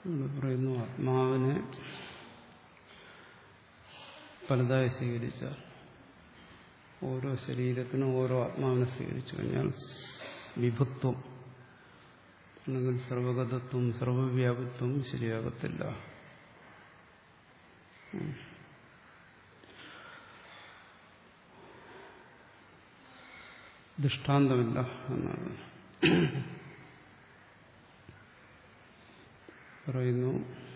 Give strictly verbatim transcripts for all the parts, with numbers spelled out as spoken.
ഇവിടെ പറയുന്നു ആത്മാവിനെ പലതായി സ്വീകരിച്ചാൽ ഓരോ ശരീരത്തിനും ഓരോ ആത്മാവിനെ സ്വീകരിച്ചു കഴിഞ്ഞാൽ വിഭുത്വം അല്ലെങ്കിൽ സർവഗതത്വം സർവവ്യാപിത്വം ശരിയാകത്തില്ല. ദൃഷ്ടാന്തമില്ല എന്നാണ് പറയുന്നു.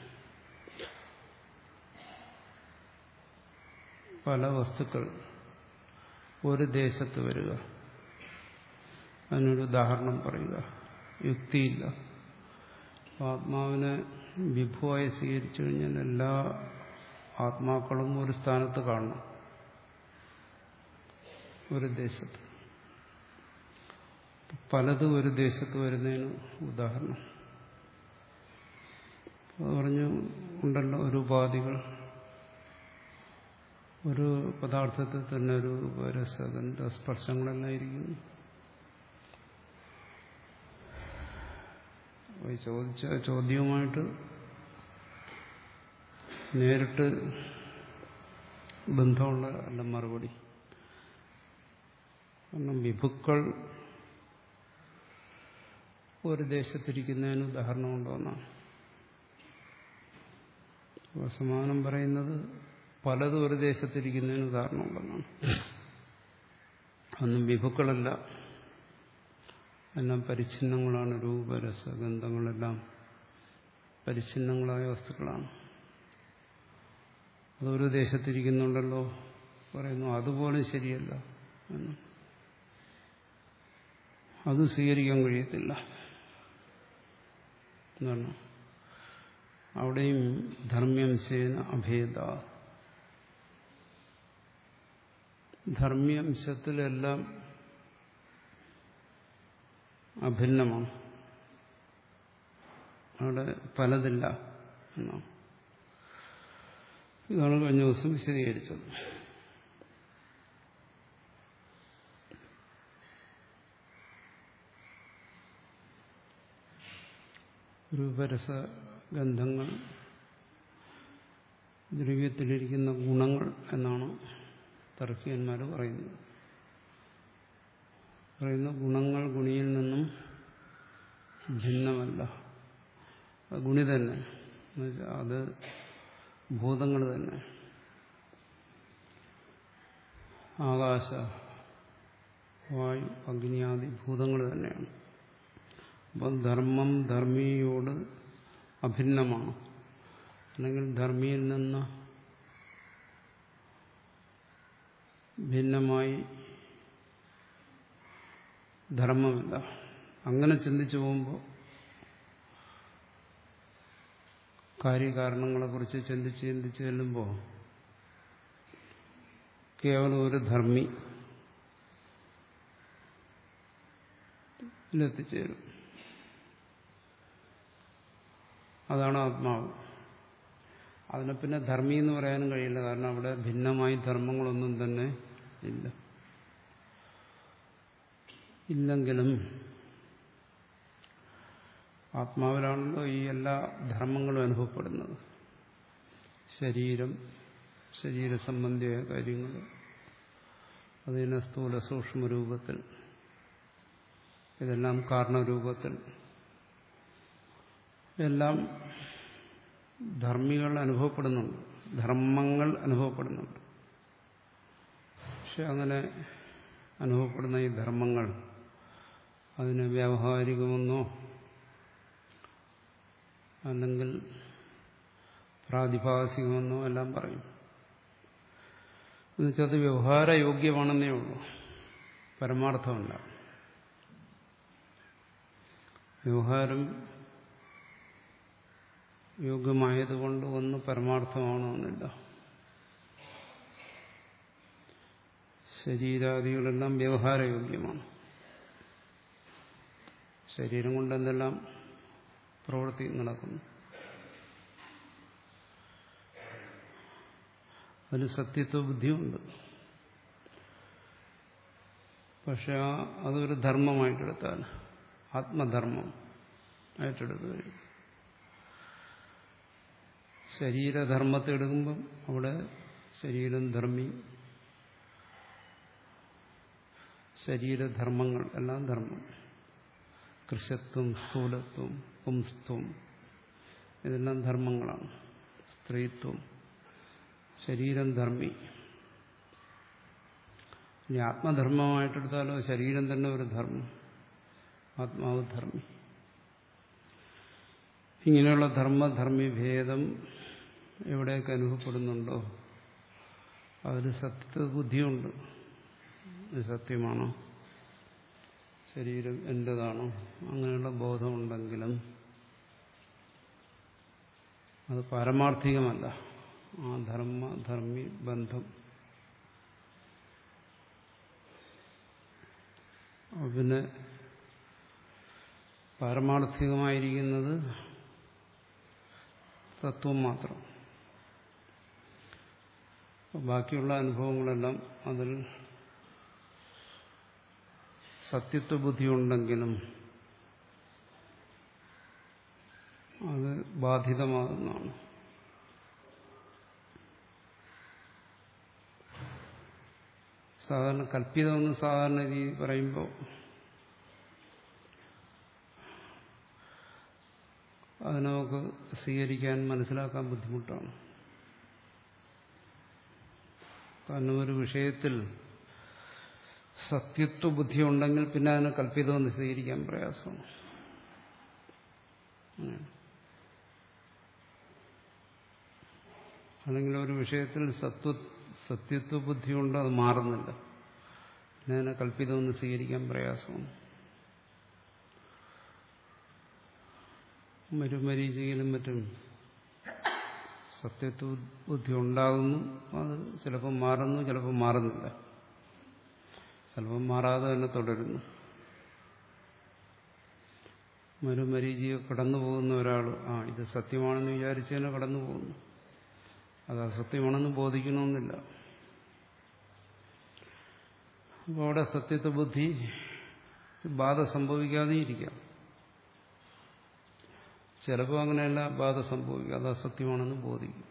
പല വസ്തുക്കൾ ഒരു ദേശത്ത് വരിക, അതിനൊരു ഉദാഹരണം പറയുക, യുക്തിയില്ല. ആത്മാവിനെ വിഭുവായി സ്വീകരിച്ചു കഴിഞ്ഞാൽ എല്ലാ ആത്മാക്കളും ഒരു സ്ഥാനത്ത് കാണണം, ഒരു ദേശത്ത്. പലതും ഒരു ദേശത്ത് വരുന്നതിന് ഉദാഹരണം പറഞ്ഞു ഉണ്ടല്ലോ. ഒരു ഉപാധികൾ ഒരു പദാർത്ഥത്തിൽ തന്നെ ഒരു രസഗന്ധ സ്പർശങ്ങളെല്ലാം ഇരിക്കുന്നു. ചോദിച്ച ചോദ്യവുമായിട്ട് നേരിട്ട് ബന്ധമുള്ള അല്ല മറുപടി. കാരണം വിഭുക്കൾ ഒരു ദേശത്തിരിക്കുന്നതിന് ഉദാഹരണമുണ്ടോ എന്നാണ്. സമാനം പറയുന്നത് പലതും ഒരു ദേശത്തിരിക്കുന്നതിന് ഉദാഹരണമുണ്ടെന്നാണ്. അന്നും വിഭുക്കളല്ല, എല്ലാം പരിച്ഛിന്നങ്ങളാണ്. രൂപരസഗന്ധങ്ങളെല്ലാം പരിച്ഛിന്നങ്ങളായ വസ്തുക്കളാണ്. അതൊരു ദേശത്തിരിക്കുന്നുണ്ടല്ലോ പറയുന്നു. അതുപോലും ശരിയല്ല എന്ന്, അത് സ്വീകരിക്കാൻ കഴിയത്തില്ല എന്നാണ്. അവിടെയും ധർമ്മ്യംശേന അഭേദ, ധർമ്മ്യംശത്തിലെല്ലാം അഭിന്നമാണ്. അവിടെ പലതില്ല എന്നാണ്. ഇതാണ് കഴിഞ്ഞ ദിവസം വിശദീകരിച്ചത്. രൂപരസഗന്ധങ്ങൾ ദ്രവ്യത്തിലിരിക്കുന്ന ഗുണങ്ങൾ എന്നാണ് തർക്കിയന്മാർ പറയുന്നത്. പറയുന്ന ഗുണങ്ങൾ ഗുണിയിൽ നിന്നും ഭിന്നമല്ല, ഗുണി തന്നെ, അത് ഭൂതങ്ങൾ തന്നെ. ആകാശ, വായു, അഗ്നിയാദി ഭൂതങ്ങൾ തന്നെയാണ്. അപ്പം ധർമ്മം ധർമ്മിയോട് അഭിന്നമാണ്, അല്ലെങ്കിൽ ധർമ്മിയിൽ നിന്ന് ഭിന്നമായി ധർമ്മമില്ല. അങ്ങനെ ചിന്തിച്ചു പോകുമ്പോൾ കാര്യകാരണങ്ങളെക്കുറിച്ച് ചിന്തിച്ച് ചിന്തിച്ച് ചെല്ലുമ്പോൾ കേവലം ഒരു ധർമ്മി ലെത്തിച്ചേരും. അതാണ് ആത്മാവ്. അതിനെ പിന്നെ ധർമ്മി എന്ന് പറയാനും കഴിയില്ല, കാരണം അവിടെ ഭിന്നമായി ധർമ്മങ്ങളൊന്നും തന്നെ ഇല്ല. ഇല്ലെങ്കിലും ആത്മാവിലാണല്ലോ ഈ എല്ലാ ധർമ്മങ്ങളും അനുഭവപ്പെടുന്നത്. ശരീരം, ശരീര സംബന്ധിയായ കാര്യങ്ങൾ, അതിനെ സ്ഥൂല സൂക്ഷ്മ രൂപത്തിൽ, ഇതെല്ലാം കാരണരൂപത്തിൽ, എല്ലാം ധർമ്മികൾ അനുഭവപ്പെടുന്നുണ്ട്, ധർമ്മങ്ങൾ അനുഭവപ്പെടുന്നുണ്ട്. പക്ഷെ അങ്ങനെ അനുഭവപ്പെടുന്ന ഈ ധർമ്മങ്ങൾ അതിന് വ്യാവഹാരികമെന്നോ അല്ലെങ്കിൽ പ്രാതിഭാസികമെന്നോ എല്ലാം പറയും. എന്നുവെച്ചാൽ അത് വ്യവഹാരയോഗ്യമാണെന്നേ ഉള്ളൂ, പരമാർത്ഥമല്ല. വ്യവഹാരം യോഗ്യമായതുകൊണ്ട് ഒന്ന് പരമാർത്ഥമാണെന്നില്ല. ശരീരാദികളെല്ലാം വ്യവഹാരയോഗ്യമാണ്. ശരീരം കൊണ്ട് എന്തെല്ലാം പ്രവൃത്തി നടക്കുന്നു, അതിന് സത്യത്വ ബുദ്ധിയുണ്ട്. പക്ഷെ അതൊരു ധർമ്മമായിട്ടെടുത്താൽ, ആത്മധർമ്മം ആയിട്ടെടുത്തു കഴിയും. ശരീരധർമ്മത്തെ എടുക്കുമ്പം അവിടെ ശരീരം ധർമ്മി, ശരീരധർമ്മങ്ങൾ എല്ലാം ധർമ്മം. കൃശത്വം, സ്ഥൂലത്വം, പുംസ്ത്വം ഇതെല്ലാം ധർമ്മങ്ങളാണ്. സ്ത്രീത്വം, ശരീരം ധർമ്മി. ഇനി ആത്മധർമ്മമായിട്ടെടുത്താലോ ശരീരം തന്നെ ഒരു ധർമ്മം, ആത്മാവ് ധർമ്മി. ഇങ്ങനെയുള്ള ധർമ്മധർമ്മി ഭേദം എവിടെയൊക്കെ അനുഭവപ്പെടുന്നുണ്ടോ അതിൽ സത്യബുദ്ധിയുണ്ട്. ഇത് സത്യമാണോ, ശരീരം എന്റേതാണോ, അങ്ങനെയുള്ള ബോധമുണ്ടെങ്കിലും അത് പാരമാർത്ഥികമല്ല. ആ ധർമ്മ ധർമ്മി ബന്ധം പിന്നെ പാരമാർത്ഥികമായിരിക്കുന്നത് തത്വം മാത്രം. ബാക്കിയുള്ള അനുഭവങ്ങളെല്ലാം അതിൽ സത്യത്വ ബുദ്ധിയുണ്ടെങ്കിലും അത് ബാധിതമാകുന്നതാണ്. സാധാരണ കല്പിതമെന്ന് സാധാരണ രീതി പറയുമ്പോൾ അത് നമുക്ക് സ്വീകരിക്കാൻ മനസ്സിലാക്കാൻ ബുദ്ധിമുട്ടാണ്. കാരണം ഒരു വിഷയത്തിൽ സത്യത്വ ബുദ്ധി ഉണ്ടെങ്കിൽ പിന്നെ അതിനെ കല്പിതമെന്ന് സ്വീകരിക്കാൻ പ്രയാസമാണ്. അല്ലെങ്കിൽ ഒരു വിഷയത്തിൽ സത്വ സത്യത്വ ബുദ്ധിയുണ്ട്, അത് മാറുന്നില്ല, പിന്നെ അതിനെ കല്പിതമെന്ന് സ്വീകരിക്കാൻ പ്രയാസമാണ്. മരുമരീചികയിലും മറ്റും സത്യത്വ ബുദ്ധി ഉണ്ടാകുന്നു, അത് ചിലപ്പോൾ മാറുന്നു, ചിലപ്പോൾ മാറുന്നില്ല, ചിലപ്പോൾ മാറാതെ തന്നെ തുടരുന്നു. മരുമരീചിക കടന്നു പോകുന്ന ഒരാൾ ആ ഇത് സത്യമാണെന്ന് വിചാരിച്ച് തന്നെ കടന്നു പോകുന്നു, അത് അസത്യമാണെന്ന് ബോധിക്കണമെന്നില്ല. അപ്പോൾ അവിടെ സത്യത്വ ബുദ്ധി ബാധ സംഭവിക്കാതെ ഇരിക്കാം. ചിലപ്പോൾ അങ്ങനെയല്ല, ബാധ സംഭവിക്കുക, അത് അസത്യമാണെന്ന് ബോധിക്കും.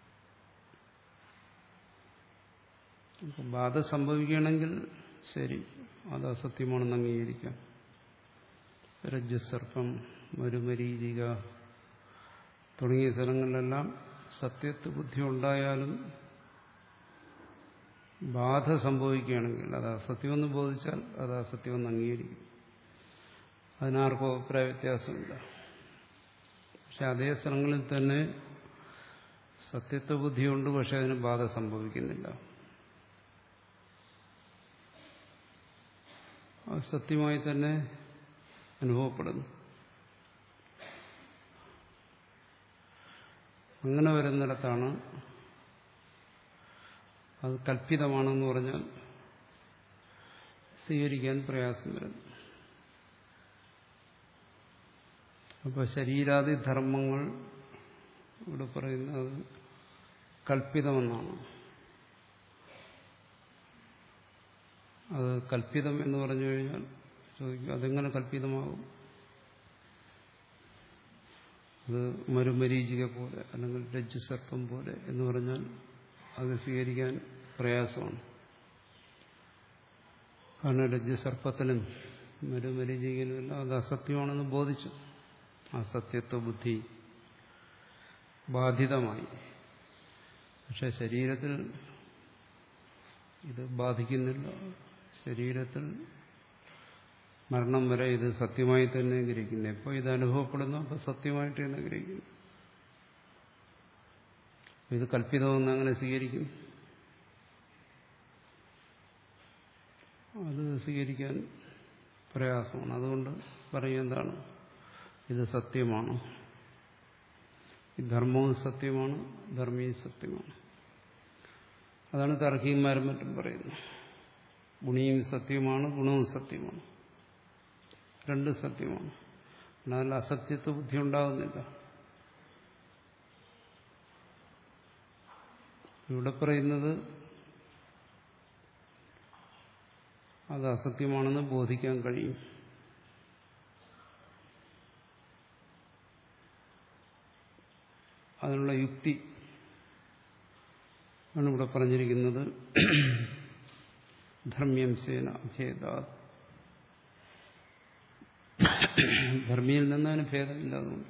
അപ്പം ബാധ സംഭവിക്കുകയാണെങ്കിൽ ശരി, അത് അസത്യമാണെന്ന് അംഗീകരിക്കാം. രജ്ജുസർപ്പം, മരുമരീചിക തുടങ്ങിയ സ്ഥലങ്ങളിലെല്ലാം സത്യത്വ ബുദ്ധി ഉണ്ടായാലും ബാധ സംഭവിക്കുകയാണെങ്കിൽ അത് അസത്യമെന്ന് ബോധിച്ചാൽ അത് അസത്യമെന്ന് അംഗീകരിക്കും. അതിനാർക്കും അഭിപ്രായ വ്യത്യാസമില്ല. പക്ഷെ അതേ സ്ഥലങ്ങളിൽ തന്നെ സത്യത്വ ബുദ്ധിയുണ്ട്, പക്ഷെ അതിന് ബാധ സംഭവിക്കുന്നില്ല. അത് സത്യമായി തന്നെ അനുഭവപ്പെടുന്നു. അങ്ങനെ വരുന്നിടത്താണ് അത് കല്പിതമാണെന്ന് പറഞ്ഞാൽ സ്വീകരിക്കാൻ പ്രയാസം വരുന്നു. അപ്പോൾ ശരീരാദി ധർമ്മങ്ങൾ ഇവിടെ പറയുന്നത് കല്പിതമെന്നാണ്. അത് കല്പിതം എന്ന് പറഞ്ഞു കഴിഞ്ഞാൽ ചോദിക്കും, അതെങ്ങനെ കല്പിതമാകും? അത് മരുമരീചിക പോലെ അല്ലെങ്കിൽ രജ്ജുസർപ്പം പോലെ എന്ന് പറഞ്ഞാൽ അത് സ്വീകരിക്കാൻ പ്രയാസമാണ്. കാരണം രജ്ജുസർപ്പത്തിനും മരുമരീചികനുമെല്ലാം അത് അസത്യമാണെന്ന് ബോധിച്ചു. അസത്യത്വ ബുദ്ധി ബാധിതമായി. പക്ഷെ ശരീരത്തിൽ ഇത് ബാധിക്കുന്നില്ല. ശരീരത്തിൽ മരണം വരെ ഇത് സത്യമായി തന്നെ ഗ്രഹിക്കുന്നു. എപ്പോൾ ഇത് അനുഭവപ്പെടുന്നു അപ്പോൾ സത്യമായിട്ട് തന്നെ ഗ്രഹിക്കുന്നു. ഇത് കല്പിതമെന്ന് അങ്ങനെ സ്വീകരിക്കും. അത് സ്വീകരിക്കാൻ പ്രയാസമാണ്. അതുകൊണ്ട് പറയും എന്താണ്, ഇത് സത്യമാണ്, ഈ ധർമ്മവും സത്യമാണ്, ധർമ്മിയും സത്യമാണ്. അതാണ് താർക്കികന്മാരും മറ്റും പറയുന്നത്. ഗുണിയും സത്യമാണ്, ഗുണവും സത്യമാണ്, രണ്ടും സത്യമാണ്. എന്നാൽ അസത്യത്വ ബുദ്ധി ഉണ്ടാകുന്നില്ല. ഇവിടെ പറയുന്നത് അത് അസത്യമാണെന്ന് ബോധിക്കാൻ കഴിയും. അതിനുള്ള യുക്തി ആണ് ഇവിടെ പറഞ്ഞിരിക്കുന്നത്. ധർമ്മ്യംശേന ഭേദാ, ധർമ്മിയിൽ നിന്ന് അതിന് ഭേദമില്ലാതുകൊണ്ട്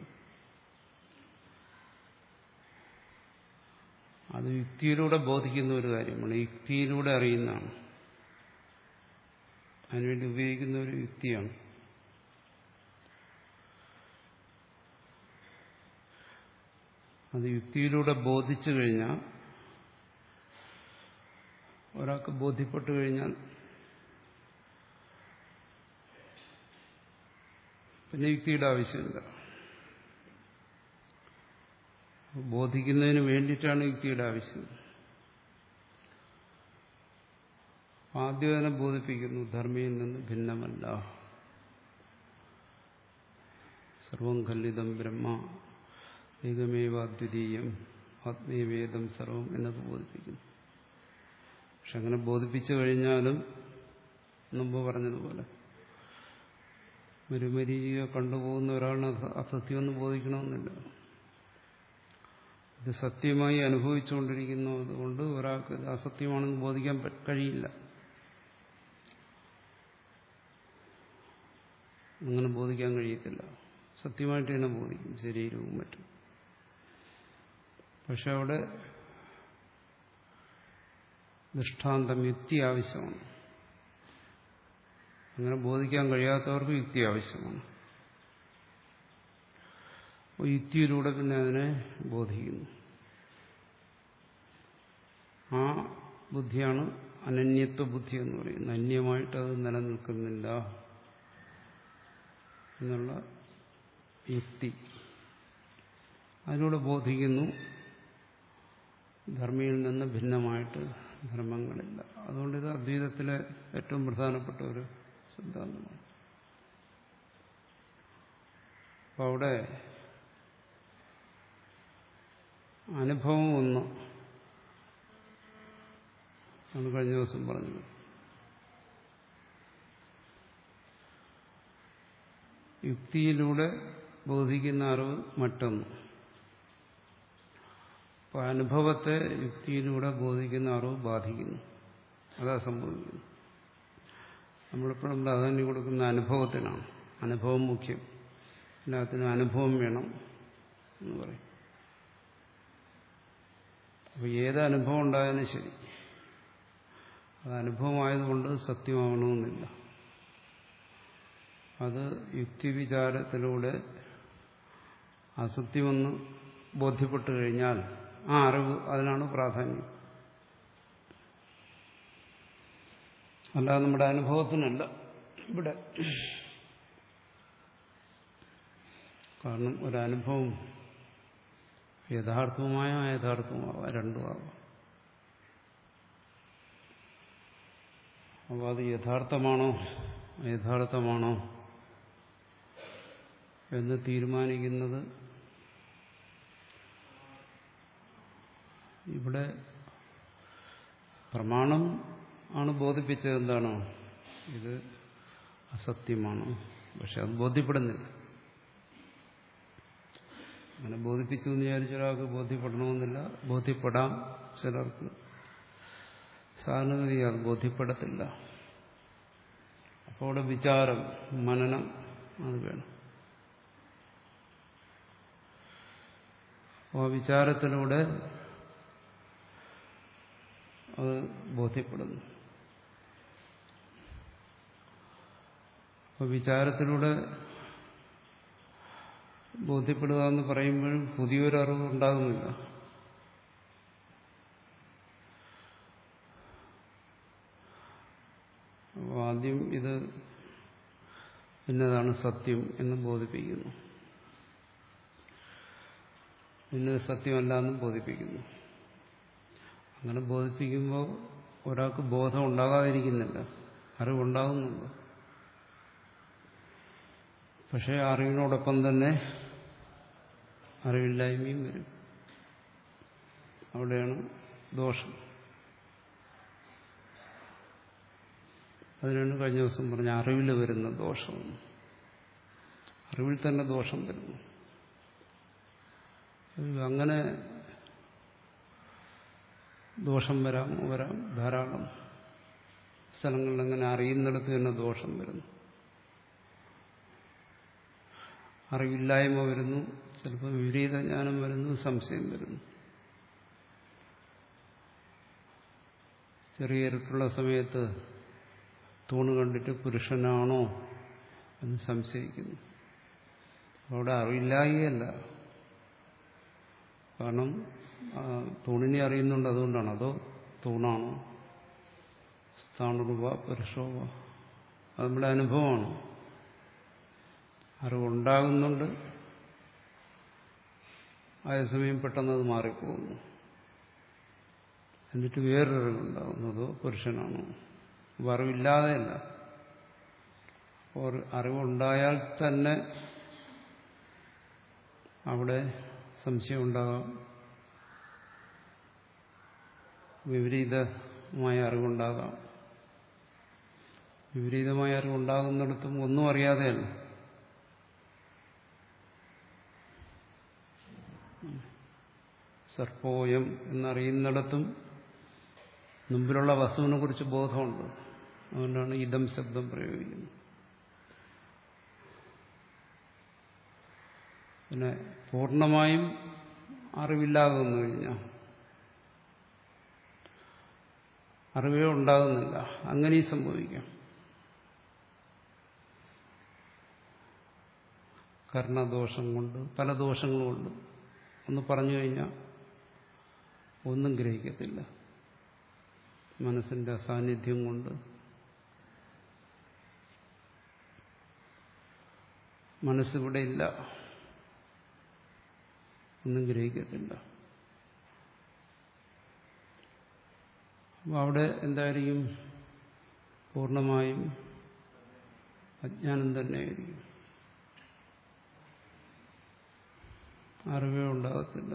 അത് യുക്തിയിലൂടെ ബോധിക്കുന്ന ഒരു കാര്യമാണ്, യുക്തിയിലൂടെ അറിയുന്നതാണ്, അതിനുവേണ്ടി ഉപയോഗിക്കുന്ന ഒരു യുക്തിയാണ്. അത് യുക്തിയിലൂടെ ബോധിച്ചു കഴിഞ്ഞാൽ, ഒരാൾക്ക് ബോധ്യപ്പെട്ടു കഴിഞ്ഞാൽ പിന്നെ യുക്തിയുടെ ആവശ്യമില്ല. ബോധിക്കുന്നതിന് വേണ്ടിയിട്ടാണ് യുക്തിയുടെ ആവശ്യം. ആദ്യം തന്നെ ബോധിപ്പിക്കുന്നു, ധർമ്മിയിൽ നിന്ന് ഭിന്നമല്ല, സർവം ഖല്ലിതം ബ്രഹ്മ ഏകമേവാദ്വിതീയം ആത്മീയവേദം സർവം എന്നൊക്കെ ബോധിപ്പിക്കുന്നു. പക്ഷെ അങ്ങനെ ബോധിപ്പിച്ചു കഴിഞ്ഞാലും മുമ്പ് പറഞ്ഞതുപോലെ മരുമരീചിക കണ്ടുപോകുന്ന ഒരാളിന് അസത്യമൊന്നും ബോധിക്കണമെന്നില്ല. ഇത് സത്യമായി അനുഭവിച്ചുകൊണ്ടിരിക്കുന്നത് കൊണ്ട് ഒരാൾക്ക് ഇത് അസത്യമാണെന്ന് ബോധിക്കാൻ കഴിയില്ല. അങ്ങനെ ബോധിക്കാൻ കഴിയത്തില്ല. സത്യമായിട്ട് തന്നെ ബോധിക്കും, ശരീരവും മറ്റും. പക്ഷെ അവിടെ ദൃഷ്ടാന്തം, യുക്തി ആവശ്യമാണ്. അങ്ങനെ ബോധിക്കാൻ കഴിയാത്തവർക്ക് യുക്തി ആവശ്യമാണ്. അപ്പോൾ യുക്തിയിലൂടെ പിന്നെ അതിനെ ബോധിക്കുന്നു. ആ ബുദ്ധിയാണ് അനന്യത്വ ബുദ്ധി എന്ന് പറയുന്നത്. അന്യമായിട്ട് അത് നിലനിൽക്കുന്നില്ല എന്നുള്ള യുക്തി. അതിലൂടെ ബോധിക്കുന്നു ധർമ്മിയിൽ നിന്ന് ഭിന്നമായിട്ട് ധർമ്മങ്ങളില്ല. അതുകൊണ്ട് ഇത് അദ്വൈതത്തിലെ ഏറ്റവും പ്രധാനപ്പെട്ട ഒരു സിദ്ധാന്തമാണ്. അപ്പം അവിടെ അനുഭവം ഒന്ന് ആണ് കഴിഞ്ഞ ദിവസം പറഞ്ഞത്. യുക്തിയിലൂടെ ബോധിക്കുന്ന അറിവ് മറ്റൊന്ന്. അപ്പോൾ അനുഭവത്തെ യുക്തിയിലൂടെ ബോധിക്കുന്ന അറിവ് ബാധിക്കുന്നു. അതാ സംഭവിക്കുന്നു. നമ്മളിപ്പോഴും പ്രാധാന്യം കൊടുക്കുന്ന അനുഭവത്തിനാണ്. അനുഭവം മുഖ്യം. എല്ലാത്തിനും അനുഭവം വേണം എന്ന് പറയും. അപ്പോൾ ഏത് അനുഭവം ഉണ്ടായാലും ശരി, അത് അനുഭവമായതുകൊണ്ട് സത്യമാവണമെന്നില്ല. അത് യുക്തിവിചാരത്തിലൂടെ അസത്യമെന്ന് ബോധ്യപ്പെട്ടു കഴിഞ്ഞാൽ ആ അറിവ്, അതിനാണ് പ്രാധാന്യം. അല്ലാതെ നമ്മുടെ അനുഭവത്തിനല്ല ഇവിടെ. കാരണം ഒരനുഭവം യഥാർത്ഥവുമായ അയഥാർത്ഥവുമാവാം, രണ്ടുമാവാം. അപ്പോൾ അത് യഥാർത്ഥമാണോ യഥാർത്ഥമാണോ എന്ന് തീരുമാനിക്കുന്നത് ഇവിടെ പ്രമാണം ആണ് ബോധിപ്പിച്ചത്. എന്താണോ ഇത് അസത്യമാണ്, പക്ഷെ അത് ബോധ്യപ്പെടുന്നില്ല. അങ്ങനെ ബോധിപ്പിച്ചു എന്ന് വിചാരിച്ച ഒരാൾക്ക് ബോധ്യപ്പെടണമെന്നില്ല. ബോധ്യപ്പെടാം ചിലർക്ക്. സാധാരണഗതി അത് ബോധ്യപ്പെടത്തില്ല. അപ്പോൾ അവിടെ വിചാരം, മനനം അത് വേണം. അപ്പോൾ ആ വിചാരത്തിലൂടെ അത് ബോധ്യപ്പെടുന്നു. അപ്പോൾ വിചാരത്തിലൂടെ ബോധ്യപ്പെടുക എന്ന് പറയുമ്പോഴും പുതിയൊരു അറിവ് ഉണ്ടാകുന്നില്ല. അപ്പോൾ ആദ്യം ഇത് ഇന്നതാണ് സത്യം എന്ന് ബോധിപ്പിക്കുന്നു, ഇന്നത് സത്യമല്ല എന്നും ബോധിപ്പിക്കുന്നു. അങ്ങനെ ബോധിപ്പിക്കുമ്പോൾ ഒരാൾക്ക് ബോധം ഉണ്ടാകാതിരിക്കുന്നില്ല, അറിവുണ്ടാകുന്നുണ്ട്. പക്ഷേ അറിവിനോടൊപ്പം തന്നെ അറിവില്ലായ്മയും വരും. അവിടെയാണ് ദോഷം. അതിനാണ് കഴിഞ്ഞ ദിവസം പറഞ്ഞ അറിവിൽ വരുന്ന ദോഷം. അറിവിൽ തന്നെ ദോഷം വരുന്നു. അങ്ങനെ ദോഷം വരാം വരാം ധാരാളം സ്ഥലങ്ങളിൽ അങ്ങനെ അറിയുന്നിടത്ത് തന്നെ ദോഷം വരുന്നു. അറിവില്ലായ്മ വരുന്നു, ചിലപ്പോൾ വിപരീത ജ്ഞാനം വരുന്നു, സംശയം വരുന്നു. ചെറിയ ഇരുട്ടുള്ള സമയത്ത് തൂണ് കണ്ടിട്ട് പുരുഷനാണോ എന്ന് സംശയിക്കുന്നു. അവിടെ അറിവില്ലായല്ല, കാരണം തൂണിനെ അറിയുന്നുണ്ട്, അതുകൊണ്ടാണ്. അതോ തൂണാണോ, സ്ഥാണുവ പുരുഷോവ, അത് നമ്മുടെ അനുഭവമാണ്. അറിവുണ്ടാകുന്നുണ്ട്, അതേസമയം പെട്ടെന്നത് മാറിപ്പോകുന്നു. എന്നിട്ട് വേറൊരറിവുണ്ടാകുന്നതോ പുരുഷനാണോ. അപ്പോൾ അറിവില്ലാതെയല്ല. അറിവുണ്ടായാൽ തന്നെ അവിടെ സംശയം ഉണ്ടാകാം, വിപരീതമായ അറിവുണ്ടാകാം. വിപരീതമായ അറിവുണ്ടാകുന്നിടത്തും ഒന്നും അറിയാതെയല്ല. സർപ്പോയം എന്നറിയുന്നിടത്തും മുമ്പിലുള്ള വസ്തുവിനെ കുറിച്ച് ബോധമുണ്ട്. അതുകൊണ്ടാണ് ഇദം ശബ്ദം പ്രയോഗിക്കുന്നത്. പിന്നെ പൂർണ്ണമായും അറിവില്ലാതെ വന്നു കഴിഞ്ഞാൽ അറിവേ ഉണ്ടാകുന്നില്ല. അങ്ങനെയും സംഭവിക്കാം. കർണദോഷം കൊണ്ട്, പല ദോഷങ്ങളുമുണ്ട്. ഒന്ന് പറഞ്ഞു കഴിഞ്ഞാൽ ഒന്നും ഗ്രഹിക്കത്തില്ല. മനസ്സിന്റെ അസാന്നിധ്യം കൊണ്ട് മനസ്സിവിടെ ഇല്ല, ഒന്നും ഗ്രഹിക്കത്തില്ല. അപ്പോൾ അവിടെ എന്തായിരിക്കും? പൂർണ്ണമായും അജ്ഞാനം തന്നെയായിരിക്കും. അറിവേ ഉണ്ടാകത്തില്ല.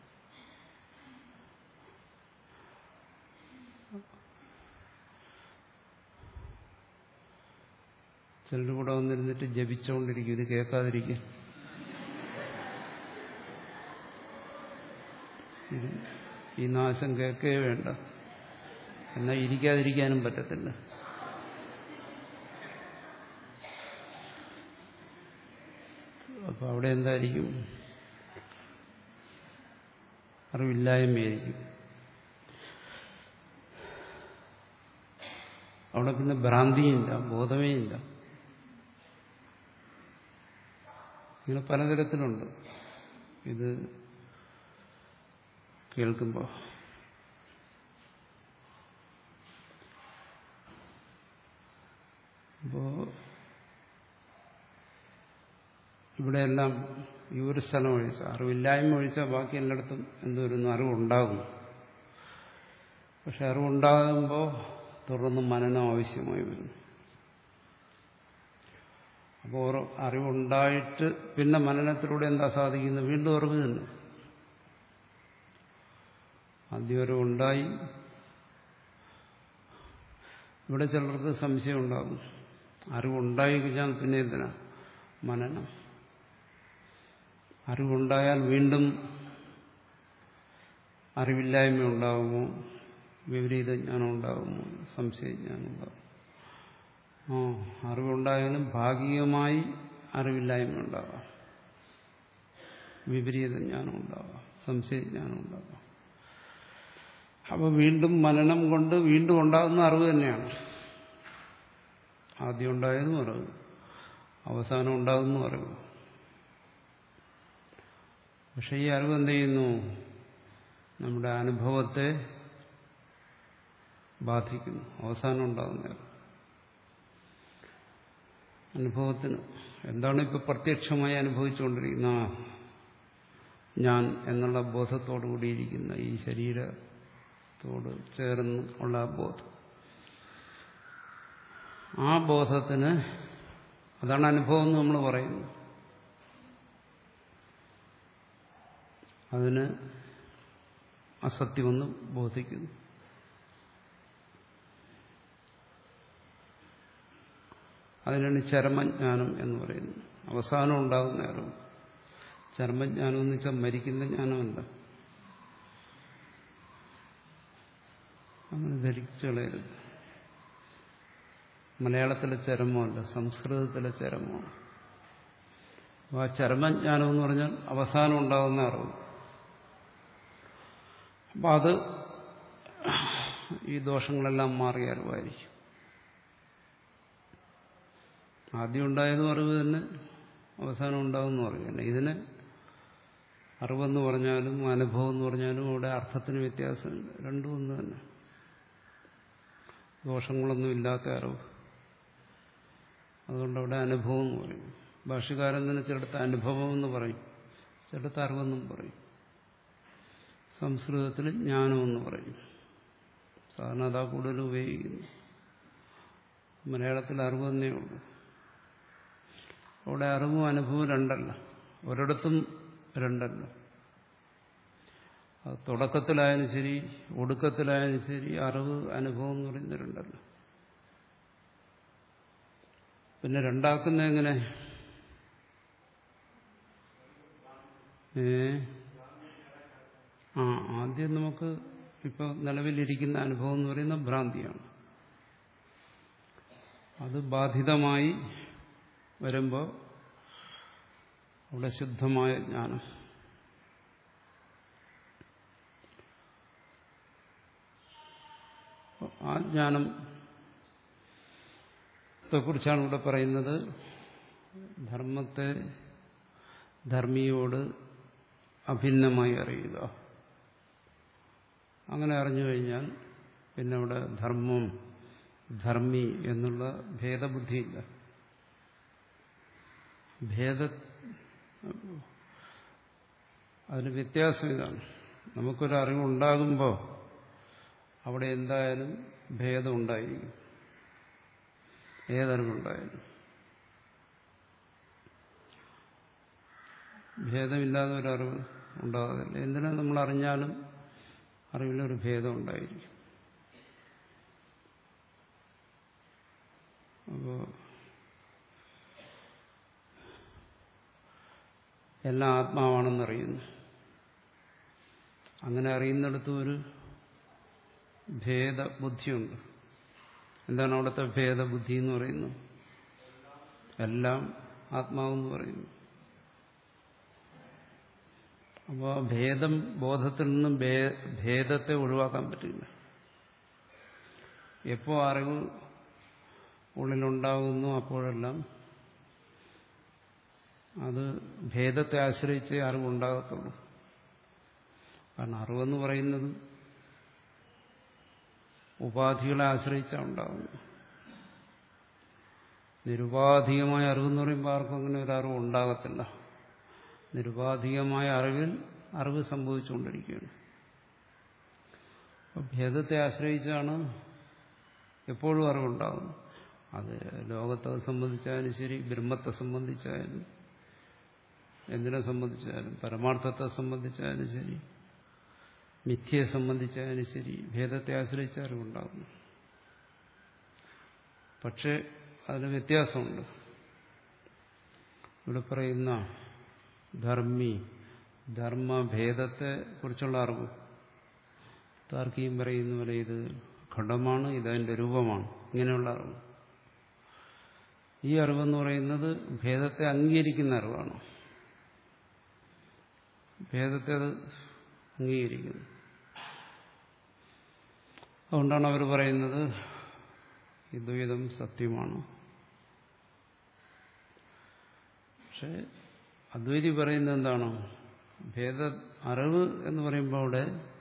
ചിലർ കൂടെ വന്നിരുന്നിട്ട് ജപിച്ചുകൊണ്ടിരിക്കും, ഇത് കേൾക്കാതിരിക്കും. ഈ നാശം കേൾക്കേ വേണ്ട, എന്നാൽ ഇരിക്കാതിരിക്കാനും പറ്റത്തില്ല. അപ്പൊ അവിടെ എന്തായിരിക്കും? അറിവില്ലായ്മയായിരിക്കും. അവിടെ പിന്നെ ഭ്രാന്തിയില്ല, ബോധമേ ഇല്ല. ഇങ്ങനെ പലതരത്തിലുണ്ട് ഇത് കേൾക്കുമ്പോൾ. അപ്പോ ഇവിടെയെല്ലാം ഈ ഒരു സ്ഥലം ഒഴിച്ചാൽ, അറിവില്ലായ്മ ഒഴിച്ചാൽ ബാക്കി എല്ലായിടത്തും എന്തോരുന്നു അറിവുണ്ടാകും. പക്ഷെ അറിവുണ്ടാകുമ്പോൾ തുടർന്ന് മനനം ആവശ്യമായി വരും. അപ്പോൾ അറിവുണ്ടായിട്ട് പിന്നെ മനനത്തിലൂടെ എന്താ സാധിക്കുന്നത്? വീണ്ടും അറിവ് തന്നെ. ആദ്യം അറിവുണ്ടായി, ഇവിടെ ചിലർക്ക് സംശയം ഉണ്ടാകും. അറിവുണ്ടായി കഴിഞ്ഞാൽ പിന്നെ എന്തിനാ മനനം? അറിവുണ്ടായാൽ വീണ്ടും അറിവില്ലായ്മ ഉണ്ടാകുമോ? വിപരീത ജ്ഞാനം ഉണ്ടാകുമോ? സംശയജ്ഞാനം ഉണ്ടാകും. ആ അറിവുണ്ടായാലും ഭാഗികമായി അറിവില്ലായ്മ ഉണ്ടാകാം, വിപരീത ജ്ഞാനം ഉണ്ടാകാം, സംശയജ്ഞാനം ഉണ്ടാകാം. അപ്പോൾ വീണ്ടും മനനം കൊണ്ട് വീണ്ടും ഉണ്ടാകുന്ന അറിവ് തന്നെയാണ്. ആദ്യം ഉണ്ടായതും അറിവ്, അവസാനം ഉണ്ടാകുന്നു അറിവ്. പക്ഷെ ഈ അറിവ് എന്ത് ചെയ്യുന്നു? നമ്മുടെ അനുഭവത്തെ ബാധിക്കുന്നു. അവസാനം ഉണ്ടാകുന്ന അറിവ് അനുഭവത്തിന് എന്താണ് ഇപ്പോൾ പ്രത്യക്ഷമായി അനുഭവിച്ചുകൊണ്ടിരിക്കുന്ന ഞാൻ എന്നുള്ള ബോധത്തോടു കൂടിയിരിക്കുന്ന ഈ ശരീരത്തോട് ചേർന്ന് ഉള്ള ആ ബോധം, ആ ബോധത്തിന് അതാണ് അനുഭവം എന്ന് നമ്മൾ പറയുന്നു. അതിന് അസത്യമെന്ന് ബോധിക്കുന്നു. അതിനാണ് ചരമജ്ഞാനം എന്ന് പറയുന്നത്. അവസാനം ഉണ്ടാകുന്ന അറിവ്. ചർമ്മജ്ഞാനം എന്ന് വെച്ചാൽ മരിക്കുന്ന ജ്ഞാനമല്ല. അങ്ങനെ ധരിച്ചു കളയരുത്. മലയാളത്തിലെ ചരമമല്ല, സംസ്കൃതത്തിലെ ചരമമാണ്. ആ ചരമജ്ഞാനം എന്ന് പറഞ്ഞാൽ അവസാനം ഉണ്ടാകുന്ന അറിവ്. അപ്പം അത് ഈ ദോഷങ്ങളെല്ലാം മാറിയ അറിവായിരിക്കും. ആദ്യം ഉണ്ടായതും അറിവ് തന്നെ, അവസാനം ഉണ്ടാകുന്നു അറിയണം. ഇതിന് അറിവെന്ന് പറഞ്ഞാലും അനുഭവം എന്ന് പറഞ്ഞാലും അവിടെ അർത്ഥത്തിന് വ്യത്യാസമുണ്ട്. രണ്ടും ഒന്ന് തന്നെ. ദോഷങ്ങളൊന്നും ഇല്ലാത്ത അറിവ്, അതുകൊണ്ട് അവിടെ അനുഭവം എന്ന് പറയും. ഭാഷ്യകാരൻ തന്നെ ചിലടത്ത് അനുഭവം എന്ന് പറയും, ചിലടത്ത് അറിവെന്നും പറയും. സംസ്കൃതത്തിൽ ജ്ഞാനമെന്ന് പറയും. സാധാരണ അതാ കൂടുതൽ ഉപയോഗിക്കുന്നു. മലയാളത്തിൽ അറിവെന്നേ ഉള്ളൂ. അവിടെ അറിവും അനുഭവവും രണ്ടല്ല, ഒരിടത്തും രണ്ടല്ല. അത് തുടക്കത്തിലായാലും ശരി ഒടുക്കത്തിലായാലും ശരി അറിവ് അനുഭവം എന്ന് പറയുന്നത് രണ്ടല്ല. പിന്നെ രണ്ടാക്കുന്ന എങ്ങനെ? ഏ ആ ആദ്യം നമുക്ക് ഇപ്പൊ നിലവിലിരിക്കുന്ന അനുഭവം എന്ന് പറയുന്ന ഭ്രാന്തിയാണ്. അത് ബാധിതമായി വരുമ്പോൾ അവിടെ ശുദ്ധമായ ജ്ഞാനം. ആ ജ്ഞാനത്തെക്കുറിച്ചാണ് ഇവിടെ പറയുന്നത്. ധർമ്മത്തെ ധർമ്മിയോട് അഭിന്നമായി അറിയുക. അങ്ങനെ അറിഞ്ഞു കഴിഞ്ഞാൽ പിന്നെ അവിടെ ധർമ്മം ധർമ്മി എന്നുള്ള ഭേദബുദ്ധിയില്ല. ഭേദ അതിന് വ്യത്യാസം ഇതാണ്. നമുക്കൊരു അറിവുണ്ടാകുമ്പോൾ അവിടെ എന്തായാലും ഭേദം ഉണ്ടായിരിക്കും. ഏതറിവുണ്ടായാലും ഭേദമില്ലാതെ ഒരറിവ് ഉണ്ടാകത്തില്ല. എന്തിനാ നമ്മൾ അറിഞ്ഞാലും അറിവിലൊരു ഭേദം ഉണ്ടായിരിക്കും. അപ്പോൾ എല്ലാം ആത്മാവാണെന്നറിയുന്നു. അങ്ങനെ അറിയുന്നിടത്ത് ഒരു ഭേദബുദ്ധിയുണ്ട്. എന്താണ് അവിടുത്തെ ഭേദബുദ്ധി എന്ന് പറയുന്നത്? എല്ലാം ആത്മാവെന്ന് പറയുന്നു. അപ്പോൾ ഭേദം ബോധത്തിൽ നിന്നും ഭേദത്തെ ഒഴിവാക്കാൻ പറ്റില്ല. എപ്പോ അറിവ് ഉള്ളിലുണ്ടാകുന്നു അപ്പോഴെല്ലാം അത് ഭേദത്തെ ആശ്രയിച്ചേ അറിവുണ്ടാകത്തുള്ളൂ. കാരണം അറിവെന്ന് പറയുന്നത് ഉപാധികളെ ആശ്രയിച്ചാണ് ഉണ്ടാകുന്നത്. നിരുപാധികമായ അറിവെന്ന് പറയുമ്പോൾ ആർക്കും അങ്ങനെ ഒരു അറിവ് ഉണ്ടാകത്തില്ല. നിരുപാധികമായ അറിവിൽ അറിവ് സംഭവിച്ചുകൊണ്ടിരിക്കുകയാണ്. അപ്പോൾ ഭേദത്തെ ആശ്രയിച്ചാണ് എപ്പോഴും അറിവുണ്ടാകുന്നത്. അത് ലോകത്തെ സംബന്ധിച്ചാലും ശരി, ബ്രഹ്മത്തെ സംബന്ധിച്ചായാലും, എന്തിനെ സംബന്ധിച്ചാലും, പരമാർത്ഥത്തെ സംബന്ധിച്ചാലും ശരി, മിഥ്യയെ സംബന്ധിച്ചാലും ശരി, ഭേദത്തെ ആശ്രയിച്ച അറിവുണ്ടാകുന്നു. പക്ഷെ അതിന് വ്യത്യാസമുണ്ട്. ഇവിടെ പറയുന്ന ധർമ്മി ധർമ്മഭേദത്തെ കുറിച്ചുള്ള അറിവ് താർക്കികം പറയുന്ന പോലെ ഇത് ഘടമാണ്, ഇതതിൻ്റെ രൂപമാണ്, ഇങ്ങനെയുള്ള അറിവ്. ഈ അറിവെന്ന് പറയുന്നത് ഭേദത്തെ അംഗീകരിക്കുന്ന അറിവാണ്. ഭേദത്തെ അത് അംഗീകരിക്കുന്നു. അതുകൊണ്ടാണ് അവർ പറയുന്നത് ഈ ദ്വൈതം സത്യമാണ്. പക്ഷെ അദ്വൈതി പറയുന്നത് എന്താണ്? ഭേദ അറിവ് എന്ന് പറയുമ്പോൾ അവിടെ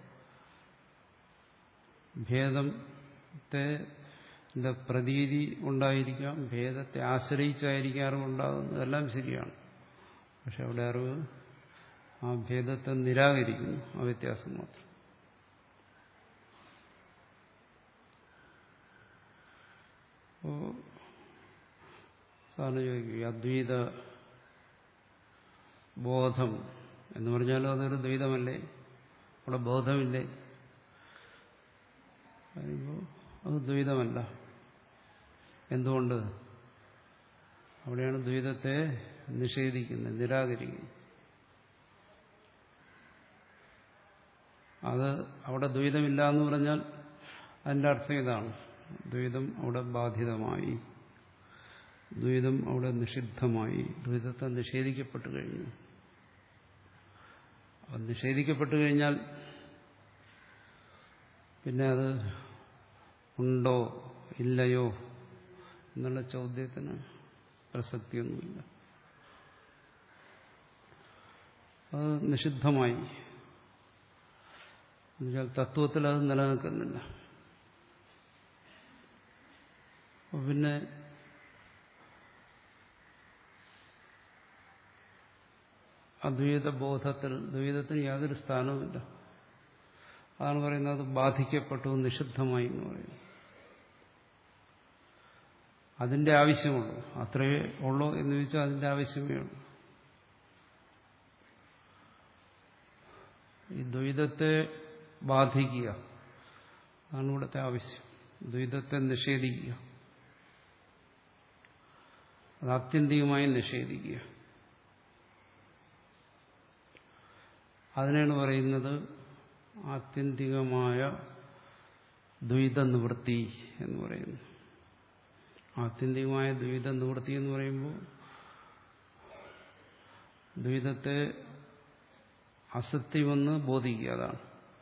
ഭേദത്തെ പ്രതീതി ഉണ്ടായിരിക്കാം, ഭേദത്തെ ആശ്രയിച്ചായിരിക്കും അറിവുണ്ടാകുന്നത്, എല്ലാം ശരിയാണ്. പക്ഷെ അവിടെ അറിവ് ആ ഭേദത്തെ നിരാകരിക്കുന്നു, ആ വ്യത്യാസം മാത്രം. അപ്പോൾ സാറിന് ചോദിക്കും, അദ്വൈത ബോധം എന്ന് പറഞ്ഞാലും അതൊരു ദ്വൈതമല്ലേ? അവിടെ ബോധമില്ലേ? പറയുമ്പോൾ അത് ദ്വൈതമല്ല. എന്തുകൊണ്ട്? അവിടെയാണ് ദ്വൈതത്തെ നിഷേധിക്കുന്നത്, നിരാകരിക്കുന്നത്. അത് അവിടെ ദ്വൈതമില്ല എന്ന് പറഞ്ഞാൽ അതിൻ്റെ അർത്ഥം ഇതാണ്, ദ്വൈതം അവിടെ ബാധിതമായി, ദ്വൈതം അവിടെ നിഷിദ്ധമായി, ദ്വൈതത്തെ നിഷേധിക്കപ്പെട്ടു കഴിഞ്ഞു. അത് നിഷേധിക്കപ്പെട്ടു കഴിഞ്ഞാൽ പിന്നെ അത് ഉണ്ടോ ഇല്ലയോ എന്നുള്ള ചോദ്യത്തിന് പ്രസക്തിയൊന്നുമില്ല. അത് നിഷിദ്ധമായി എന്നുവെച്ചാൽ തത്വത്തിൽ അത് നിലനിൽക്കുന്നില്ല. പിന്നെ അദ്വൈത ബോധത്തിൽ ദ്വൈതത്തിന് യാതൊരു സ്ഥാനവുമില്ല. അതാണ് പറയുന്നത് അത് ബാധിക്കപ്പെട്ടു, നിഷിദ്ധമായി എന്ന് പറയുന്നത്. അതിന്റെ ആവശ്യമുള്ളൂ, അത്രയേ ഉള്ളൂ എന്ന് ചോദിച്ചാൽ അതിന്റെ ആവശ്യമേ ഉള്ളൂ. ഈ ദ്വൈതത്തെ ബാധിക്കുക അതാണ് ഇവിടുത്തെ ആവശ്യം. ദ്വൈതത്തെ നിഷേധിക്കുക, അത് ആത്യന്തികമായി നിഷേധിക്കുക. അതിനാണ് പറയുന്നത് ആത്യന്തികമായ ദ്വൈത നിവൃത്തി എന്ന് പറയുന്നു. ആത്യന്തികമായ ദ്വൈത നിവൃത്തി എന്ന് പറയുമ്പോൾ ദ്വൈതത്തെ അസത്യമെന്ന് ബോധിക്കുക, അതാണ്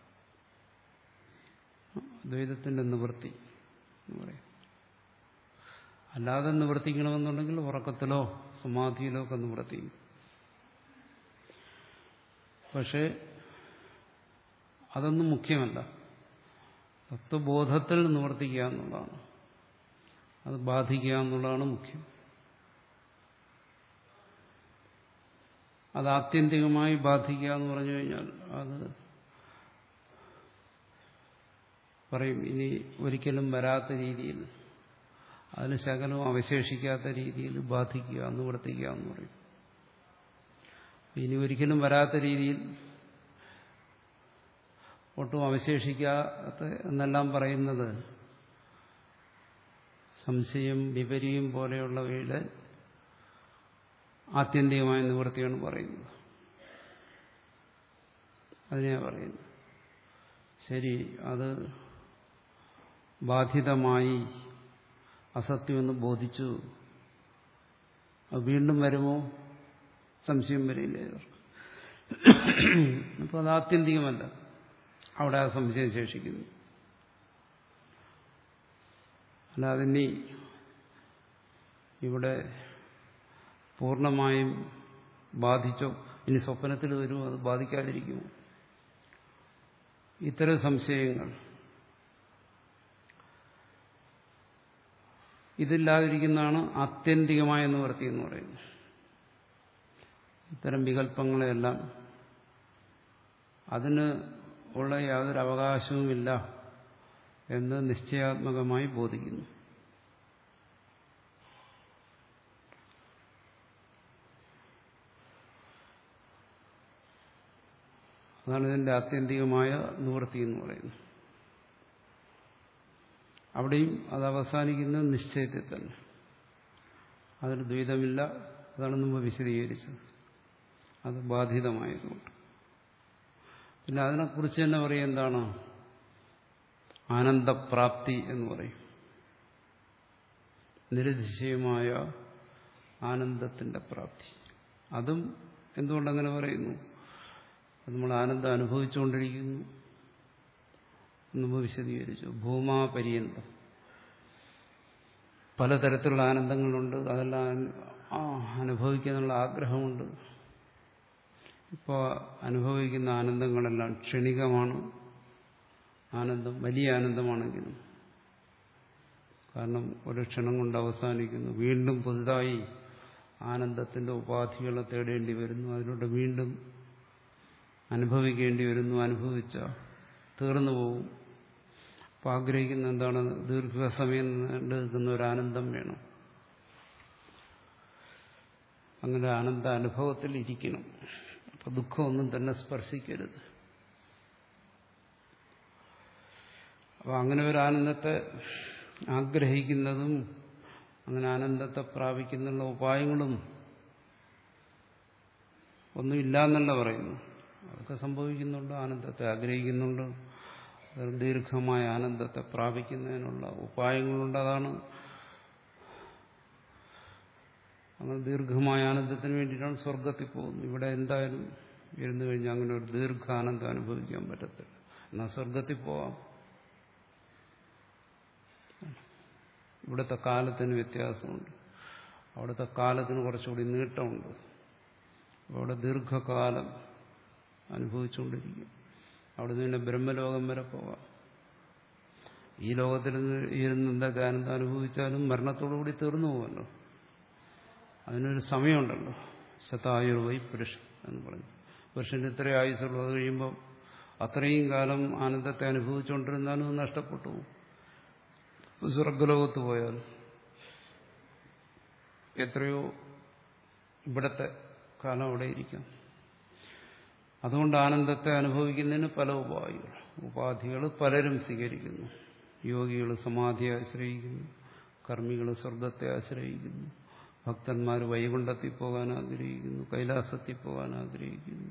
ദ്വൈതത്തിന്റെ നിവൃത്തി എന്ന് പറയും. അല്ലാതെ നിവർത്തിക്കണമെന്നുണ്ടെങ്കിൽ ഉറക്കത്തിലോ സമാധിയിലോ ഒക്കെ നിവർത്തിക്കും. പക്ഷേ അതൊന്നും മുഖ്യമല്ല. തത്വബോധത്തിൽ നിവർത്തിക്കുക എന്നുള്ളതാണ്, അത് ബാധിക്കുക എന്നുള്ളതാണ് മുഖ്യം. അത് ആത്യന്തികമായി ബാധിക്കുക എന്ന് പറഞ്ഞു കഴിഞ്ഞാൽ അത് പറയും ഇനി ഒരിക്കലും വരാത്ത രീതിയിൽ, അതിന് ശകലവും അവശേഷിക്കാത്ത രീതിയിൽ ബാധിക്കുക, നിവർത്തിക്കുക എന്ന് പറയും. ഇനി ഒരിക്കലും വരാത്ത രീതിയിൽ, ഒട്ടും അവശേഷിക്കാത്ത എന്നെല്ലാം പറയുന്നത് സംശയം വിപര്യം പോലെയുള്ളവയുടെ ആത്യന്തികമായ നിവൃത്തിയാണ് പറയുന്നത്. അതിനെയാണ് പറയുന്നത്. ശരി, അത് ബാധിതമായി അസത്യമെന്ന് ബോധിച്ചു, അത് വീണ്ടും വരുമോ? സംശയം വരില്ലേ? അപ്പോൾ അത് ആത്യന്തികമല്ല, അവിടെ ആ സംശയം ശേഷിക്കുന്നു. അല്ല അതിനി ഇവിടെ പൂർണ്ണമായും ബാധിച്ചോ, ഇനി സ്വപ്നത്തിൽ വരുമോ, അത് ബാധിക്കാതിരിക്കുമോ? ഇത്തരം സംശയങ്ങൾ ഇതില്ലാതിരിക്കുന്നതാണ് ആത്യന്തികമായ നിവൃത്തി എന്ന് പറയുന്നത്. ഇത്തരം വികല്പങ്ങളെല്ലാം അതിന് ഉള്ള യാതൊരു അവകാശവുമില്ല എന്ന് നിശ്ചയാത്മകമായി ബോധിക്കുന്നു. അതാണ് ഇതിന്റെ ആത്യന്തികമായ നിവൃത്തി എന്ന് പറയുന്നത്. അവിടെയും അത് അവസാനിക്കുന്ന നിശ്ചയത്തിൽ തന്നെ, അതിൽ ദ്വൈതമില്ല. അതാണ് നമ്മൾ വിശദീകരിച്ചത്, അത് ബാധിതമായതുകൊണ്ട്. പിന്നെ അതിനെക്കുറിച്ച് തന്നെ പറയും എന്താണ് ആനന്ദപ്രാപ്തി എന്ന് പറയും. നിരതിശയമായ ആനന്ദത്തിന്റെ പ്രാപ്തി. അതും എന്തുകൊണ്ടങ്ങനെ പറയുന്നു? നമ്മൾ ആനന്ദം അനുഭവിച്ചുകൊണ്ടിരിക്കുന്നു എന്ന് വിശദീകരിച്ചു. ഭൂമാപര്യന്തം പലതരത്തിലുള്ള ആനന്ദങ്ങളുണ്ട്, അതെല്ലാം അനുഭവിക്കാനുള്ള ആഗ്രഹമുണ്ട്. ഇപ്പോൾ അനുഭവിക്കുന്ന ആനന്ദങ്ങളെല്ലാം ക്ഷണികമാണ്. ആനന്ദം വലിയ ആനന്ദമാണെങ്കിലും, കാരണം ഒരു ക്ഷണം കൊണ്ട് അവസാനിക്കുന്നു. വീണ്ടും പുതുതായി ആനന്ദത്തിന്റെ ഉപാധികളെ തേടേണ്ടി വരുന്നു, അതിലൂടെ വീണ്ടും അനുഭവിക്കേണ്ടി വരുന്നു. അനുഭവിച്ച തീർന്നു പോകും. അപ്പോൾ ആഗ്രഹിക്കുന്ന എന്താണ്? ദീർഘസമയം നീണ്ടു നിൽക്കുന്ന ഒരു ആനന്ദം വേണം. അങ്ങനെ ആനന്ദ അനുഭവത്തിൽ ഇരിക്കണം. അപ്പോൾ ദുഃഖമൊന്നും തന്നെ സ്പർശിക്കരുത്. അപ്പോൾ അങ്ങനെ ഒരു ആനന്ദത്തെ ആഗ്രഹിക്കുന്നതും അങ്ങനെ ആനന്ദത്തെ പ്രാപിക്കുന്നുള്ള ഉപായങ്ങളും ഒന്നുമില്ല എന്നല്ല പറയുന്നു. അതൊക്കെ സംഭവിക്കുന്നുണ്ട്. ആനന്ദത്തെ ആഗ്രഹിക്കുന്നുണ്ട്. ദീർഘമായ ആനന്ദത്തെ പ്രാപിക്കുന്നതിനുള്ള ഉപായങ്ങളുണ്ട്. അതാണ് അങ്ങനെ ദീർഘമായ ആനന്ദത്തിന് വേണ്ടിയിട്ടാണ് സ്വർഗത്തിൽ പോകുന്നത്. ഇവിടെ എന്തായാലും ഇരുന്നു കഴിഞ്ഞാൽ അങ്ങനെ ഒരു ദീർഘാനന്ദം അനുഭവിക്കാൻ പറ്റത്തില്ല. എന്നാൽ സ്വർഗത്തിൽ പോവാം. ഇവിടുത്തെ കാലത്തിന് വ്യത്യാസമുണ്ട്. അവിടുത്തെ കാലത്തിന് കുറച്ചുകൂടി നീട്ടമുണ്ട്. അവിടെ ദീർഘകാലം അനുഭവിച്ചുകൊണ്ടിരിക്കും. അവിടെ നിന്ന് പിന്നെ ബ്രഹ്മലോകം വരെ പോകാം. ഈ ലോകത്തിൽ ഇരുന്ന് എന്തൊക്കെ ആനന്ദം അനുഭവിച്ചാലും മരണത്തോടുകൂടി തീർന്നു പോകുമല്ലോ. അതിനൊരു സമയമുണ്ടല്ലോ. ശതായുർവൈ പുരുഷൻ എന്ന് പറഞ്ഞു. പുരുഷന് ഇത്രയും ആയുസുള്ളൂ. അത് കഴിയുമ്പോൾ അത്രയും കാലം ആനന്ദത്തെ അനുഭവിച്ചുകൊണ്ടിരുന്നാലും അത് നഷ്ടപ്പെട്ടു പോകും. സ്വർഗലോകത്ത് പോയാൽ എത്രയോ ഇവിടത്തെ കാലം അവിടെ ഇരിക്കാം. അതുകൊണ്ട് ആനന്ദത്തെ അനുഭവിക്കുന്നതിന് പല ഉപാധികൾ ഉപാധികൾ പലരും സ്വീകരിക്കുന്നു. യോഗികൾ സമാധിയെ ആശ്രയിക്കുന്നു, കർമ്മികൾ സ്വർഗത്തെ ആശ്രയിക്കുന്നു, ഭക്തന്മാർ വൈകുണ്ഠത്തിൽ പോകാൻ ആഗ്രഹിക്കുന്നു, കൈലാസത്തിൽ പോകാൻ ആഗ്രഹിക്കുന്നു.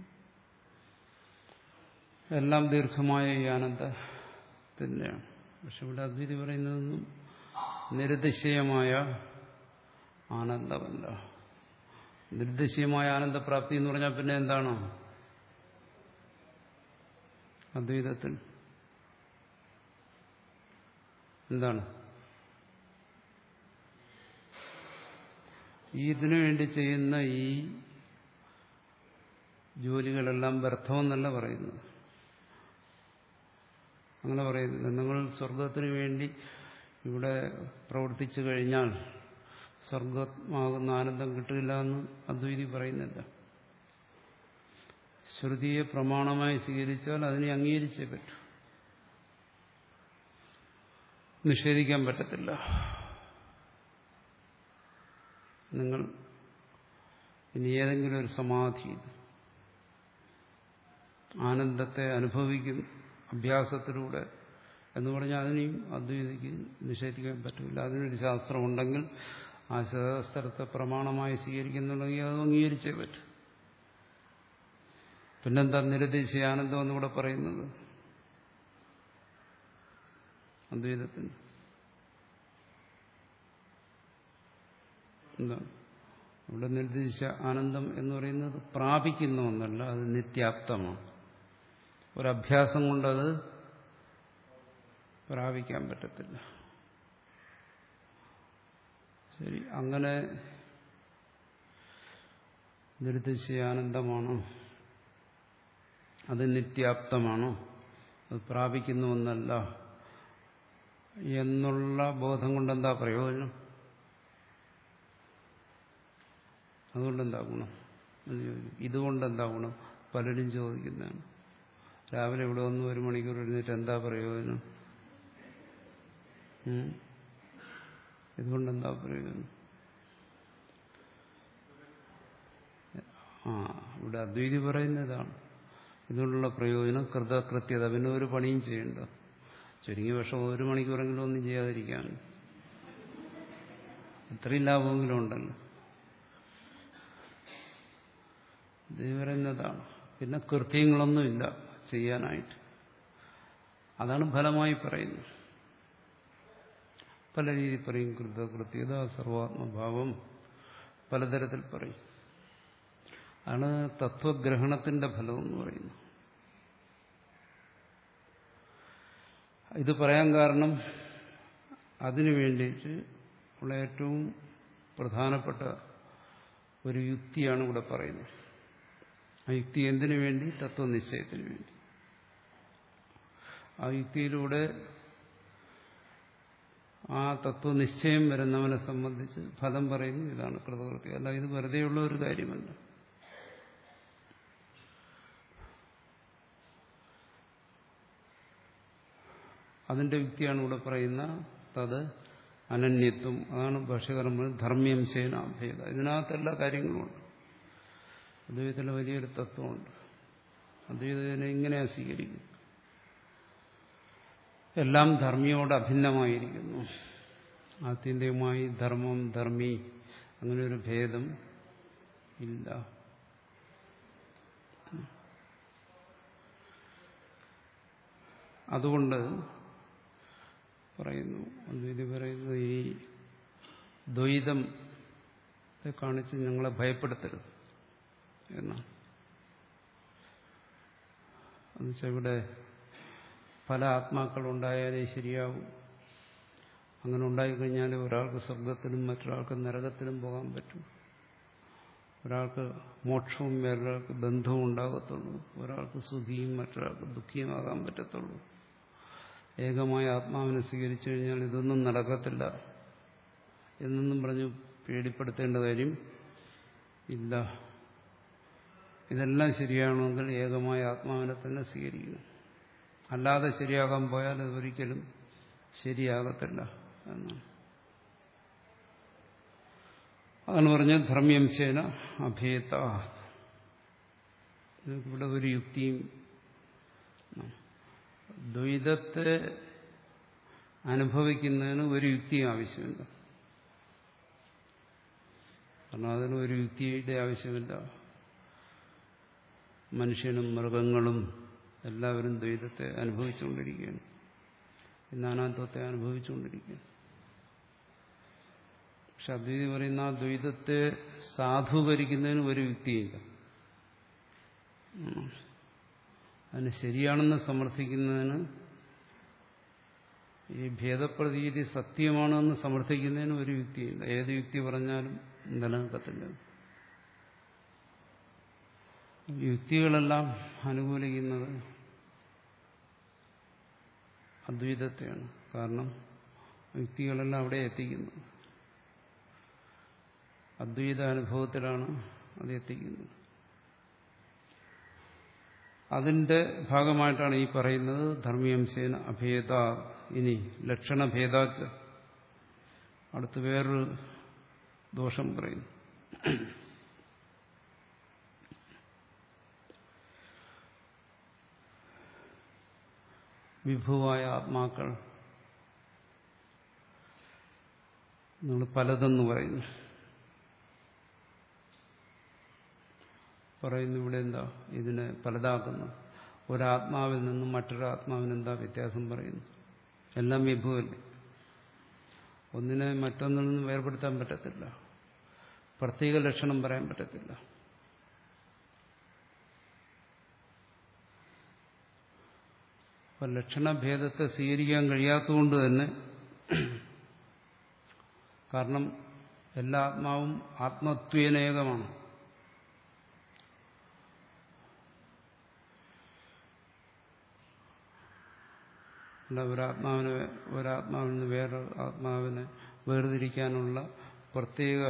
എല്ലാം ദീർഘമായ ഈ ആനന്ദത്തിൻ്റെയാണ്. പക്ഷെ ഇവിടെ അദ്വൈതി പറയുന്നതൊന്നും നിരതിശയമായ ആനന്ദമല്ല. നിർദ്ദേശീയമായ ആനന്ദപ്രാപ്തി എന്ന് പറഞ്ഞാൽ പിന്നെ എന്താണ് അദ്വൈതത്തിൽ? എന്താണ്? ഇതിനു വേണ്ടി ചെയ്യുന്ന ഈ ജോലികളെല്ലാം വ്യർത്ഥമെന്നല്ല പറയുന്നത്. അങ്ങനെ പറയുന്നില്ല. നിങ്ങൾ സ്വർഗത്തിന് വേണ്ടി ഇവിടെ പ്രവർത്തിച്ചു കഴിഞ്ഞാൽ സ്വർഗമാകുന്ന ആനന്ദം കിട്ടില്ല എന്ന് അദ്വൈതി പറയുന്നില്ല. ശ്രുതിയെ പ്രമാണമായി സ്വീകരിച്ചാൽ അതിനെ അംഗീകരിച്ചേ പറ്റൂ. നിഷേധിക്കാൻ പറ്റത്തില്ല. നിങ്ങൾ ഇനി ഏതെങ്കിലും ഒരു സമാധി ആനന്ദത്തെ അനുഭവിക്കും അഭ്യാസത്തിലൂടെ എന്ന് പറഞ്ഞാൽ അതിനെയും അദ്വൈതിക്ക് നിഷേധിക്കാൻ പറ്റില്ല. അതിനൊരു ശാസ്ത്രമുണ്ടെങ്കിൽ ആ ശാസ്ത്രത്തെ പ്രമാണമായി സ്വീകരിക്കുന്നുണ്ടെങ്കിൽ അത് അംഗീകരിച്ചേ പറ്റും. പിന്നെന്താ നിരതിശയ ആനന്ദം എന്നിവിടെ പറയുന്നത്? അദ്വൈതത്തിന് എന്താ ഇവിടെ നിർദ്ദേശിച്ച ആനന്ദം എന്ന് പറയുന്നത് പ്രാപിക്കുന്ന ഒന്നല്ല, അത് നിത്യാപ്തമാണ്. ഒരഭ്യാസം കൊണ്ടത് പ്രാപിക്കാൻ പറ്റത്തില്ല. ശരി, അങ്ങനെ നിർദ്ദേശിച്ച ആനന്ദമാണോ, അത് നിത്യാപ്തമാണോ, അത് പ്രാപിക്കുന്ന ഒന്നല്ല എന്നുള്ള ബോധം കൊണ്ടെന്താ പ്രയോജനം? അതുകൊണ്ടെന്താ ഗുണം? ഇതുകൊണ്ടെന്താ ഗുണം? പലരും ചോദിക്കുന്നതാണ്. രാവിലെ ഇവിടെ വന്ന് ഒരു മണിക്കൂർ എഴുന്നേറ്റ് എന്താ പ്രയോജനം? ഇതുകൊണ്ടെന്താ പ്രയോജനം? ആ ഇവിടെ അദ്വൈതി പറയുന്നതാണ് ഇതുകൊണ്ടുള്ള പ്രയോജനം കൃതകൃത്യത. പിന്നെ ഒരു പണിയും ചെയ്യണ്ട. ചുരുങ്ങിയ പക്ഷം ഒരു മണിക്കൂറെങ്കിലും ഒന്നും ചെയ്യാതിരിക്കാൻ ഇത്രയും ലാഭമെങ്കിലും ഉണ്ടല്ലോ. ഇത് പറയുന്നതാണ്. പിന്നെ കൃത്യങ്ങളൊന്നുമില്ല ചെയ്യാനായിട്ട്. അതാണ് ഫലമായി പറയുന്നത്. പല രീതിയിൽ പറയും. കൃതകൃത്യത, സർവാത്മഭാവം, പലതരത്തിൽ പറയും. ആണ് തത്വഗ്രഹണത്തിന്റെ ഫലം എന്ന് പറയുന്നത്. ഇത് പറയാൻ കാരണം അതിനു വേണ്ടിയിട്ട് ഉള്ള ഏറ്റവും പ്രധാനപ്പെട്ട ഒരു യുക്തിയാണ് ഇവിടെ പറയുന്നത്. ആ യുക്തി എന്തിനു വേണ്ടി? തത്വനിശ്ചയത്തിന് വേണ്ടി. ആ യുക്തിയിലൂടെ ആ തത്വനിശ്ചയം വരുന്നവനെ സംബന്ധിച്ച് ഫലം പറയുന്നു. ഇതാണ് കൃതകൃത്യം. അല്ല, ഇത് വെറുതെയുള്ള ഒരു കാര്യമല്ല. അതിന്റെ യുക്തിയാണ് ഇവിടെ പറയുന്ന തത് അനന്യത്വം. അതാണ് ഭാഷ്യകാരൻ പറയുന്നത് ധർമ്മ്യം ശേനാഭേദ. ഇതിനകത്ത് എല്ലാ കാര്യങ്ങളുമുണ്ട്. അദ്വൈതത്തിലെ വലിയൊരു തത്വമുണ്ട്. അദ്വൈതത്തിനെ ഇങ്ങനെ സ്വീകരിക്കും. എല്ലാം ധർമ്മിയോട് അഭിന്നമായിരിക്കുന്നു. ആത്യന്തികമായി ധർമ്മം ധർമ്മി അങ്ങനെ ഒരു ഭേദം ഇല്ല. അതുകൊണ്ട് പറയുന്നു അദ്വൈതി പറയുന്നു ഈ ദ്വൈതത്തെ കാണിച്ച് ഞങ്ങളെ ഭയപ്പെടുത്തരുത് എന്നാണ്. എന്നുവെച്ചാൽ ഇവിടെ പല ആത്മാക്കളുണ്ടായാലേ ശരിയാവും. അങ്ങനെ ഉണ്ടായിക്കഴിഞ്ഞാൽ ഒരാൾക്ക് സ്വർഗത്തിലും മറ്റൊരാൾക്ക് നരകത്തിലും പോകാൻ പറ്റും. ഒരാൾക്ക് മോക്ഷവും വേറൊരാൾക്ക് ബന്ധവും ഉണ്ടാകത്തുള്ളൂ. ഒരാൾക്ക് സുഖിയും മറ്റൊരാൾക്ക് ദുഃഖിയുമാകാൻ പറ്റത്തുള്ളൂ. ഏകമായ ആത്മാവിനെ സ്വീകരിച്ചു കഴിഞ്ഞാൽ ഇതൊന്നും നടക്കത്തില്ല എന്നൊന്നും പറഞ്ഞ് പേടിപ്പെടുത്തേണ്ട കാര്യം ഇല്ല. ഇതെല്ലാം ശരിയാണെങ്കിൽ ഏകമായ ആത്മാവിനെ തന്നെ സ്വീകരിക്കണം. അല്ലാതെ ശരിയാകാൻ പോയാൽ അതൊരിക്കലും ശരിയാകത്തില്ല എന്നാണ്. അതാണ് പറഞ്ഞത് ധർമ്മ്യംശേന അഭേദ. ഇവിടെ ഒരു യുക്തിയും ദ്വൈതത്തെ അനുഭവിക്കുന്നതിന് ഒരു യുക്തിയും ആവശ്യമില്ല. കാരണം അതിന് ഒരു യുക്തിയുടെ ആവശ്യമില്ല. മനുഷ്യനും മൃഗങ്ങളും എല്ലാവരും ദ്വൈതത്തെ അനുഭവിച്ചുകൊണ്ടിരിക്കുകയാണ്. നാനാത്വത്തെ അനുഭവിച്ചുകൊണ്ടിരിക്കുകയാണ്. പക്ഷെ അദ്വൈതി പറയുന്ന ആ ദ്വൈതത്തെ സാധൂകരിക്കുന്നതിന് ഒരു യുക്തിയില്ല. അതിന് ശരിയാണെന്ന് സമർത്ഥിക്കുന്നതിന്, ഈ ഭേദപ്രതീതി സത്യമാണെന്ന് സമർത്ഥിക്കുന്നതിന് ഒരു യുക്തിയില്ല. ഏത് യുക്തി പറഞ്ഞാലും നിലനിൽക്കത്തില്ല. യുക്തികളെല്ലാം അനുകൂലിക്കുന്നത് അദ്വൈതത്തെയാണ്. കാരണം യുക്തികളെല്ലാം അവിടെ എത്തിക്കുന്നു. അദ്വൈത അനുഭവത്തിലാണ് അത് എത്തിക്കുന്നത്. അതിന്റെ ഭാഗമായിട്ടാണ് ഈ പറയുന്നത് ധർമ്മ്യംശേന അഭേദ. ഇനി ലക്ഷണഭേദാച്ച അടുത്ത് വേറൊരു ദോഷം പറയുന്നു. വിഭുവായ ആത്മാക്കൾ നിങ്ങൾ പലതെന്ന് പറയുന്നു. പറയുന്നു ഇവിടെ എന്താ ഇതിനെ പലതാക്കുന്നു? ഒരാത്മാവിൽ നിന്നും മറ്റൊരാത്മാവിനെന്താ വ്യത്യാസം പറയുന്നു? എല്ലാം വിഭുവല്ലേ. ഒന്നിനെ മറ്റൊന്നിൽ നിന്നും വേർപെടുത്താൻ പറ്റത്തില്ല. പ്രത്യേക ലക്ഷണം പറയാൻ പറ്റത്തില്ല. അപ്പൊ ലക്ഷണഭേദത്തെ സ്വീകരിക്കാൻ കഴിയാത്തതുകൊണ്ട് തന്നെ, കാരണം എല്ലാ ആത്മാവും ആത്മത്വേനേകമാണ്. അല്ല ഒരാത്മാവിനെ ഒരാത്മാവിൽ നിന്ന് വേറെ ആത്മാവിനെ വേർതിരിക്കാനുള്ള പ്രത്യേക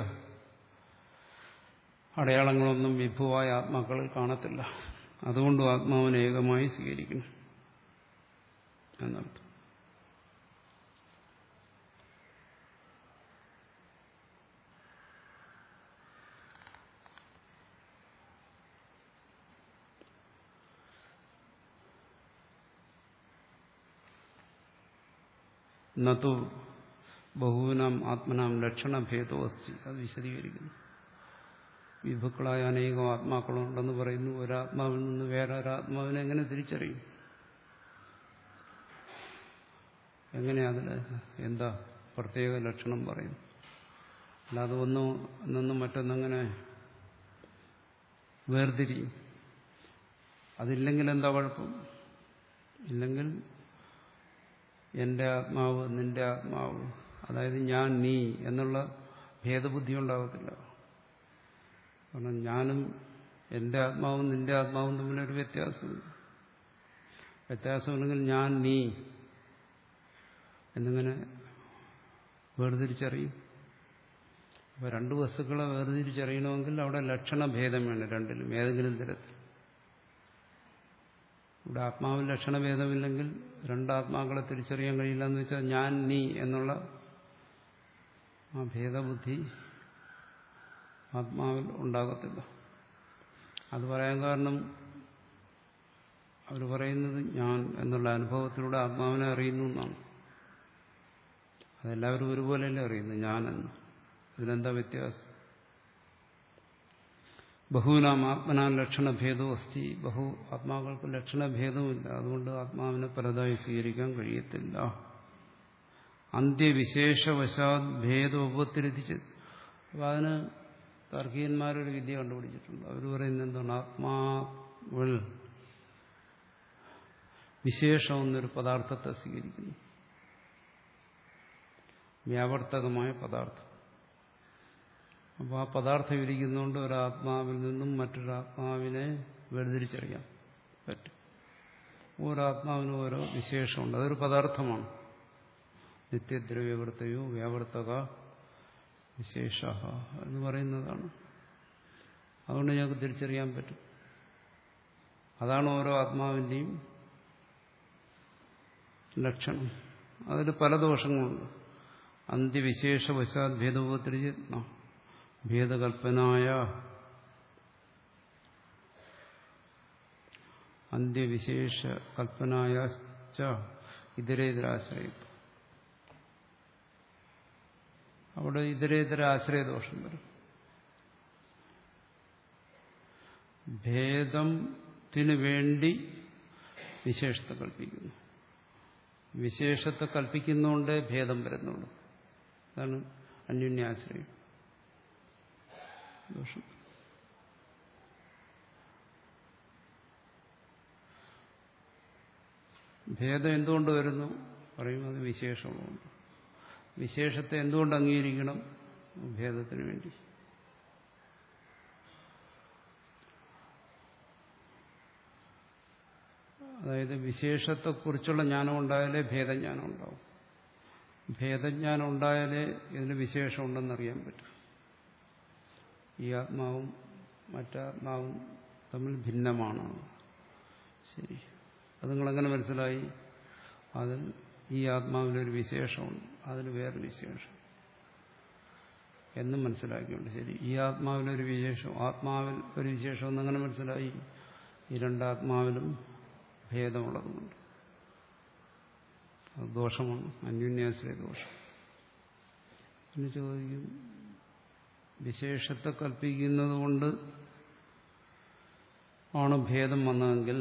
അടയാളങ്ങളൊന്നും വിഭുവായ ആത്മാക്കളിൽ കാണത്തില്ല. അതുകൊണ്ട് ആത്മാവിനെ ഏകമായി സ്വീകരിക്കണം എന്നർത്ഥം. നതു ബഹൂനാം ആത്മനാം ലക്ഷണഭേദോ അസ്തി. അത് വിശദീകരിക്കുന്നു. വിഭുക്കളായ അനേകം ആത്മാക്കളുണ്ടെന്ന് പറയുന്നു. ഒരാത്മാവിൽ നിന്ന് വേറെ ഒരാത്മാവിനെ എങ്ങനെ തിരിച്ചറിയും? എങ്ങനെ അതിന് എന്താ പ്രത്യേക ലക്ഷണം പറയും? അല്ലാതെ ഒന്നും ഒന്നും മറ്റൊന്നങ്ങനെ വേർതിരിയും. അതില്ലെങ്കിൽ എന്താ കുഴപ്പം? ഇല്ലെങ്കിൽ എന്റെ ആത്മാവ് നിന്റെ ആത്മാവ്, അതായത് ഞാൻ നീ എന്നുള്ള ഭേദബുദ്ധി ഉണ്ടാകത്തില്ല. കാരണം ഞാനും എന്റെ ആത്മാവും നിന്റെ ആത്മാവും തമ്മിലൊരു വ്യത്യാസമില്ല. വ്യത്യാസമില്ലെങ്കിൽ ഞാൻ നീ എന്നിങ്ങനെ വേർതിരിച്ചറിയും. അപ്പോൾ രണ്ട് വസ്തുക്കളെ വേർതിരിച്ചറിയണമെങ്കിൽ അവിടെ ലക്ഷണഭേദം വേണം രണ്ടിലും, ഏതെങ്കിലും തരത്തിൽ. ഇവിടെ ആത്മാവിൽ ലക്ഷണഭേദമില്ലെങ്കിൽ രണ്ടാത്മാക്കളെ തിരിച്ചറിയാൻ കഴിയില്ല എന്ന് വെച്ചാൽ ഞാൻ നീ എന്നുള്ള ആ ഭേദബുദ്ധി ആത്മാവിൽ ഉണ്ടാകത്തില്ല. അത് പറയാൻ കാരണം അവർ പറയുന്നത് ഞാൻ എന്നുള്ള അനുഭവത്തിലൂടെ ആത്മാവിനെ അറിയുന്നു എന്നാണ്. അതെല്ലാവരും ഒരുപോലെയല്ലേ അറിയുന്നു ഞാനെന്ന്. ഇതിനെന്താ വ്യത്യാസം? ബഹൂനാം ആത്മനാം ലക്ഷണഭേദവും അസ്തി. ബഹു ആത്മാക്കൾക്ക് ലക്ഷണഭേദവുമില്ല. അതുകൊണ്ട് ആത്മാവിനെ പലതായി സ്വീകരിക്കാൻ കഴിയത്തില്ല. അന്ത്യവിശേഷവശാത് ഭേദോപത്തിരിച്ച്. അപ്പം അതിന് താർക്കികന്മാരൊരു വിദ്യ കണ്ടുപിടിച്ചിട്ടുണ്ട്. അവർ പറയുന്നത് എന്താണ്? ആത്മാവിൽ വിശേഷം എന്നൊരു പദാർത്ഥത്തെ സ്വീകരിക്കുന്നു, വ്യാവർത്തകമായ പദാർത്ഥം. അപ്പോൾ ആ പദാർത്ഥം ഇരിക്കുന്നതുകൊണ്ട് ഒരാത്മാവിൽ നിന്നും മറ്റൊരാത്മാവിനെ വേർതിരിച്ചറിയാൻ പറ്റും. ഓരോ ആത്മാവിനും ഓരോ വിശേഷമുണ്ട്. അതൊരു പദാർത്ഥമാണ്. നിത്യദ്രവ്യവർത്തയോ വ്യാവർത്തക വിശേഷ എന്ന് പറയുന്നതാണ്. അതുകൊണ്ട് ഞങ്ങൾക്ക് തിരിച്ചറിയാൻ പറ്റും. അതാണ് ഓരോ ആത്മാവിൻ്റെയും ലക്ഷണം. അതിൽ പല ദോഷങ്ങളുണ്ട്. അന്ത്യവിശേഷവശാത് ഭേദോപത്തിരിച്ച് ഭേദകൽപ്പനായ അന്ത്യവിശേഷ കൽപ്പനായ ഇതരേതരാശ്രയത്വം. അവിടെ ഇതരേതര ആശ്രയദോഷം വരും. ഭേദത്തിന് വേണ്ടി വിശേഷത്തെ കൽപ്പിക്കുന്നു. വിശേഷത്തെ കൽപ്പിക്കുന്നതുകൊണ്ട് ഭേദം വരുന്നുള്ളൂ. അതാണ് അന്യോന്യാശ്രയം ദോഷം. ഭേദം എന്തുകൊണ്ട് വരുന്നു പറയും? അത് വിശേഷമുള്ളതുകൊണ്ട്. വിശേഷത്തെ എന്തുകൊണ്ട് അംഗീകരിക്കണം? ഭേദത്തിന് വേണ്ടി. അതായത് വിശേഷത്തെക്കുറിച്ചുള്ള ജ്ഞാനം ഉണ്ടായാലേ ഭേദജ്ഞാനം ഉണ്ടാവും. ഭേദജ്ഞാനം ഉണ്ടായാലേ ഇതിന് വിശേഷമുണ്ടെന്നറിയാൻ പറ്റും. ഈ ആത്മാവും മറ്റാത്മാവും തമ്മിൽ ഭിന്നമാണ്. ശരി, അത് നിങ്ങളെങ്ങനെ മനസ്സിലായി? അതിൽ ഈ ആത്മാവിലൊരു വിശേഷമുണ്ട്, അതിന് വേറെ വിശേഷം എന്നും മനസ്സിലാക്കിയുണ്ട്. ശരി, ഈ ആത്മാവിലൊരു വിശേഷം, ആത്മാവിൽ ഒരു വിശേഷം എന്നങ്ങനെ മനസ്സിലായി? ഈ രണ്ടാത്മാവിലും ഭേദമുള്ളതുകൊണ്ട്. അത് ദോഷമാണ്, അന്യോന്യാശ്രയ ദോഷം. പിന്നെ ചോദിക്കും, വിശേഷത്തെ കൽപ്പിക്കുന്നത് കൊണ്ട് ആണ് ഭേദം വന്നതെങ്കിൽ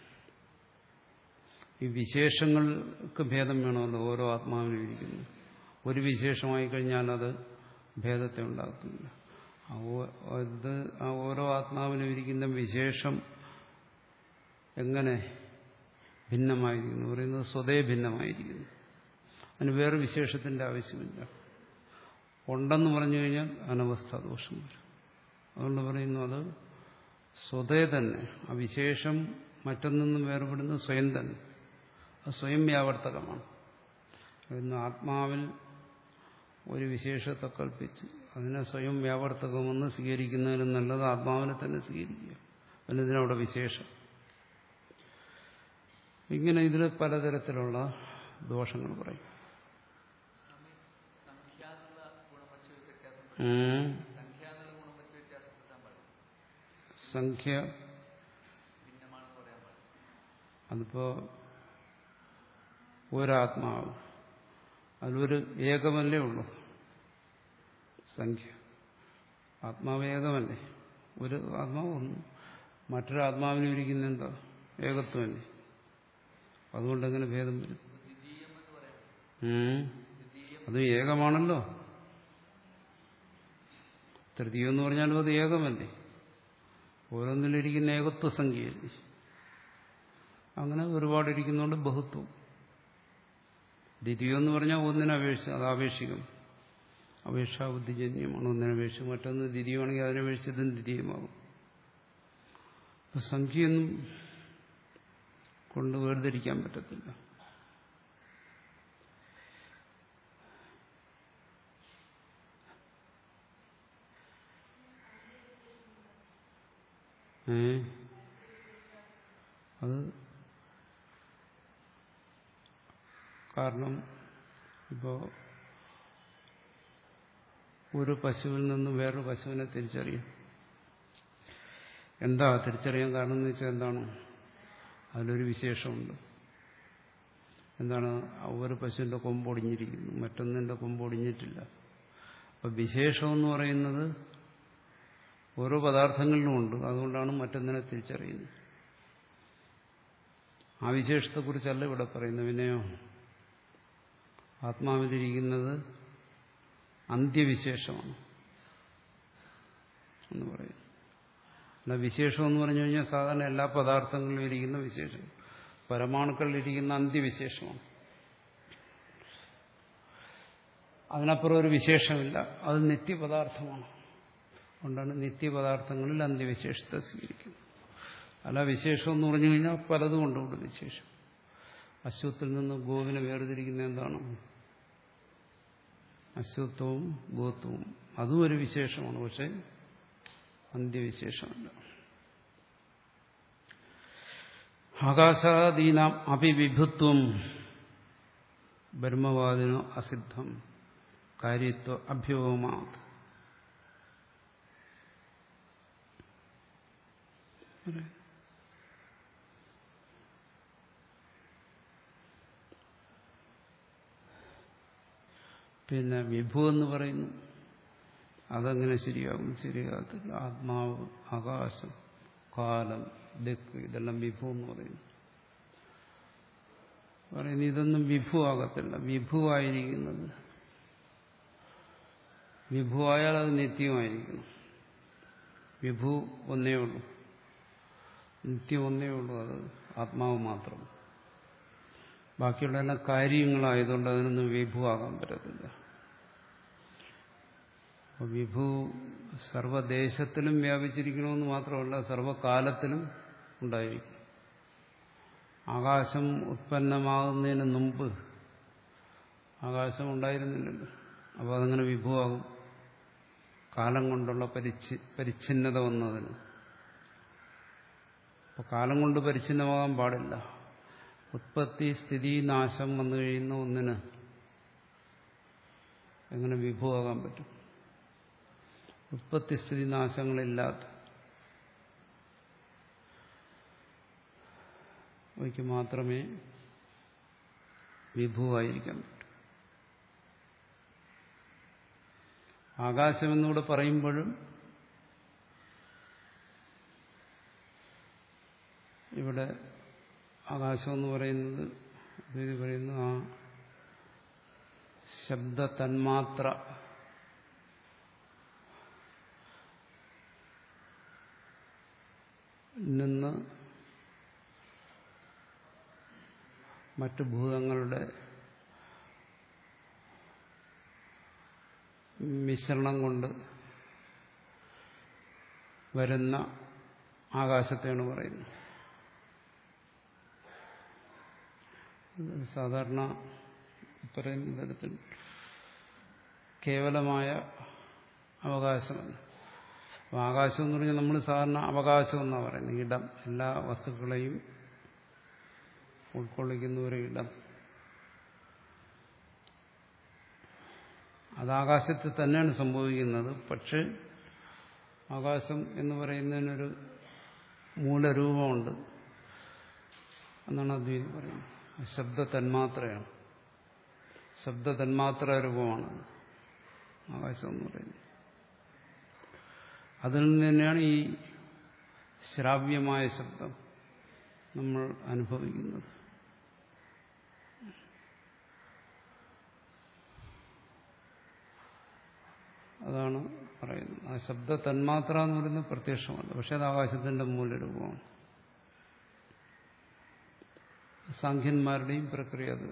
ഈ വിശേഷങ്ങൾക്ക് ഭേദം വേണമല്ലോ. ഓരോ ആത്മാവിനും ഇരിക്കുന്നു. ഒരു വിശേഷമായി കഴിഞ്ഞാൽ അത് ഭേദത്തെ ഉണ്ടാക്കുന്നില്ല. അത് ആ ഓരോ ആത്മാവിനും ഇരിക്കുന്ന വിശേഷം എങ്ങനെ ഭിന്നമായിരിക്കുന്നു പറയുന്നത്? സ്വതേ ഭിന്നമായിരിക്കുന്നു. അതിന് വേറെ വിശേഷത്തിന്റെ ആവശ്യമില്ല. ഉണ്ടെന്ന് പറഞ്ഞു കഴിഞ്ഞാൽ അനവസ്ഥാദോഷം വരും. അതുകൊണ്ട് പറയുന്നു അത് സ്വതേ തന്നെ. ആ വിശേഷം മറ്റൊന്നും നിന്നും വേർപെടുന്നത് സ്വയം തന്നെ. അത് സ്വയം വ്യാവർത്തകമാണ്. ഇന്ന് ആത്മാവിൽ ഒരു വിശേഷത്തെ കൽപ്പിച്ച് അതിനെ സ്വയം വ്യാവർത്തകമെന്ന് സ്വീകരിക്കുന്നതിന് നല്ലത് ആത്മാവിനെ തന്നെ സ്വീകരിക്കുക. പിന്നെ ഇതിനവിടെ വിശേഷം. ഇങ്ങനെ ഇതിൽ പലതരത്തിലുള്ള ദോഷങ്ങൾ പറയും. സംഖ്യ അതിപ്പോ ഒരാത്മാവ്, അതിലൊരു ഏകമല്ലേ ഉള്ളൂ. സംഖ്യ ആത്മാവ് ഏകമല്ലേ, ഒരു ആത്മാവ് ഒന്ന്. മറ്റൊരാത്മാവിനും ഇരിക്കുന്ന എന്താ? ഏകത്വമല്ലേ. അതുകൊണ്ടെങ്ങനെ ഭേദം വരും? അത് ഏകമാണല്ലോ. തൃതീയം എന്ന് പറഞ്ഞാലും അത് ഏകമല്ലേ. ഓരോന്നിലിരിക്കുന്ന ഏകത്വ സംഖ്യയല്ലേ. അങ്ങനെ ഒരുപാട് ഇരിക്കുന്നതുകൊണ്ട് ബഹുത്വം. ദ്വിതീയം എന്ന് പറഞ്ഞാൽ ഒന്നിനെ അപേക്ഷിച്ച് അത് ആപേക്ഷികം, അപേക്ഷാബുദ്ധിജന്യമാണ്. ഒന്നിനെ അപേക്ഷിച്ച് മറ്റൊന്ന് ദ്വിതീയമാണെങ്കിൽ അതിനെ അപേക്ഷിച്ചതും ദ്വിതീയമാകും. സംഖ്യയൊന്നും കൊണ്ട് വേർതിരിക്കാൻ പറ്റത്തില്ല. ഏ അത് കാരണം ഇപ്പോ ഒരു പശുവിൽ നിന്നും വേറൊരു പശുവിനെ തിരിച്ചറിയും. എന്താ തിരിച്ചറിയാൻ കാരണം എന്ന് വെച്ചാൽ എന്താണ്? അതിലൊരു വിശേഷമുണ്ട്. എന്താണ്? ഒരു പശുവിന്റെ കൊമ്പൊടിഞ്ഞിരിക്കുന്നു, മറ്റൊന്നിന്റെ കൊമ്പൊടിഞ്ഞിട്ടില്ല. അപ്പൊ വിശേഷം എന്ന് പറയുന്നത് ഓരോ പദാർത്ഥങ്ങളിലും ഉണ്ട്. അതുകൊണ്ടാണ് മറ്റൊന്നിനെ തിരിച്ചറിയുന്നത്. ആ വിശേഷത്തെക്കുറിച്ചല്ല ഇവിടെ പറയുന്നത്. പിന്നെയോ ആത്മാവിലിരിക്കുന്നത് അന്ത്യവിശേഷമാണ് എന്ന് പറയുന്നു. അല്ല, വിശേഷം എന്ന് പറഞ്ഞു കഴിഞ്ഞാൽ സാധാരണ എല്ലാ പദാർത്ഥങ്ങളിലും ഇരിക്കുന്ന വിശേഷം, പരമാണുക്കളിലിരിക്കുന്ന അന്ത്യവിശേഷമാണ്. അതിനപ്പുറം ഒരു വിശേഷമില്ല. അത് നിത്യപദാർത്ഥമാണ്. അതുകൊണ്ടാണ് നിത്യപദാർത്ഥങ്ങളിൽ അന്ത്യവിശേഷത്തെ സ്വീകരിക്കുന്നത്. അല്ല, വിശേഷം എന്ന് പറഞ്ഞു കഴിഞ്ഞാൽ പലതും കൊണ്ടുകൊണ്ട് വിശേഷം. അശ്വത്തിൽ നിന്ന് ഗോവിനെ വേർതിരിക്കുന്ന എന്താണ്? അശ്വത്വവും ഗോത്വവും. അതും ഒരു വിശേഷമാണ്, പക്ഷെ അന്ത്യവിശേഷമല്ല. ആകാശാദീനാം അഭിവിഭുത്വം ബ്രഹ്മവാദിനോ അസിദ്ധം കാര്യത്വ അഭ്യോമാ. പിന്നെ വിഭു എന്ന് പറയുന്നു. അതെങ്ങനെ ശരിയാകും? ശരിയാകത്തില്ല. ആത്മാവ്, ആകാശം, കാലം, ദിക്ക്, ഇതെല്ലാം വിഭു എന്ന് പറയുന്നു. പറയുന്നു ഇതൊന്നും വിഭു ആകത്തില്ല. വിഭുവായിരിക്കുന്നത്, വിഭുവായാൽ അത് നിത്യമായിരിക്കണം. വിഭു ഒന്നേ ഉള്ളൂ, നിത്യം ഒന്നേ ഉള്ളൂ, അത് ആത്മാവ് മാത്രം. ബാക്കിയുള്ള എല്ലാ കാര്യങ്ങളായതുകൊണ്ട് അതിനൊന്നും വിഭുവാകാൻ പറ്റത്തില്ല. അപ്പോൾ വിഭു സർവദേശത്തിലും വ്യാപിച്ചിരിക്കണമെന്ന് മാത്രമല്ല, സർവകാലത്തിലും ഉണ്ടായിരിക്കും. ആകാശം ഉത്പന്നമാകുന്നതിന് മുമ്പ് ആകാശം ഉണ്ടായിരുന്നില്ലല്ലോ. അപ്പോൾ അതങ്ങനെ വിഭുവാകും? കാലം കൊണ്ടുള്ള പരിച്ഛി പരിച്ഛിന്നത വന്നതിന്. അപ്പോൾ കാലം കൊണ്ട് പരിച്ഛിന്നമാകാൻ പാടില്ല. ഉത്പത്തി, സ്ഥിതി, നാശം വന്നു കഴിയുന്ന ഒന്നിന് എങ്ങനെ വിഭുവാകാൻ പറ്റും? ഉത്പത്തി, സ്ഥിതി, നാശങ്ങളില്ലാത്ത അവയ്ക്ക് മാത്രമേ വിഭുവായിരിക്കാൻ പറ്റൂ. ആകാശമെന്നൂടെ പറയുമ്പോഴും ഇവിടെ ആകാശമെന്ന് പറയുന്നത് ഇത് പറയുന്നു ആ ശബ്ദ തന്മാത്ര നിന്ന് മറ്റു ഭൂതങ്ങളുടെ മിശ്രണം കൊണ്ട് വരുന്ന ആകാശത്തെയാണ് പറയുന്നത്. സാധാരണ പറയുന്ന തരത്തിൽ കേവലമായ അവകാശമല്ല. അപ്പോൾ ആകാശം എന്ന് പറഞ്ഞാൽ നമ്മൾ സാധാരണ അവകാശം എന്നാണ് പറയുന്നത്. ഇടം, എല്ലാ വസ്തുക്കളെയും ഉൾക്കൊള്ളിക്കുന്ന ഒരു ഇടം. അത് ആകാശത്തിൽ തന്നെയാണ് സംഭവിക്കുന്നത്. പക്ഷെ ആകാശം എന്ന് പറയുന്നതിനൊരു മൂലരൂപമുണ്ട് എന്നാണ് അദ്വൈതം പറയുന്നത്. ശബ്ദ തന്മാത്രയാണ്, ശബ്ദ തന്മാത്ര രൂപമാണ് ആകാശം എന്ന് പറയുന്നത്. അതിൽ നിന്ന് തന്നെയാണ് ഈ ശ്രാവ്യമായ ശബ്ദം നമ്മൾ അനുഭവിക്കുന്നത്. അതാണ് പറയുന്നത്. ആ ശബ്ദ തന്മാത്ര എന്ന് പറയുന്നത് പ്രത്യക്ഷമല്ല, പക്ഷെ അത് ആകാശത്തിന്റെ മൂലരൂപമാണ്. സാഖ്യന്മാരുടെയും പ്രക്രിയ അത്.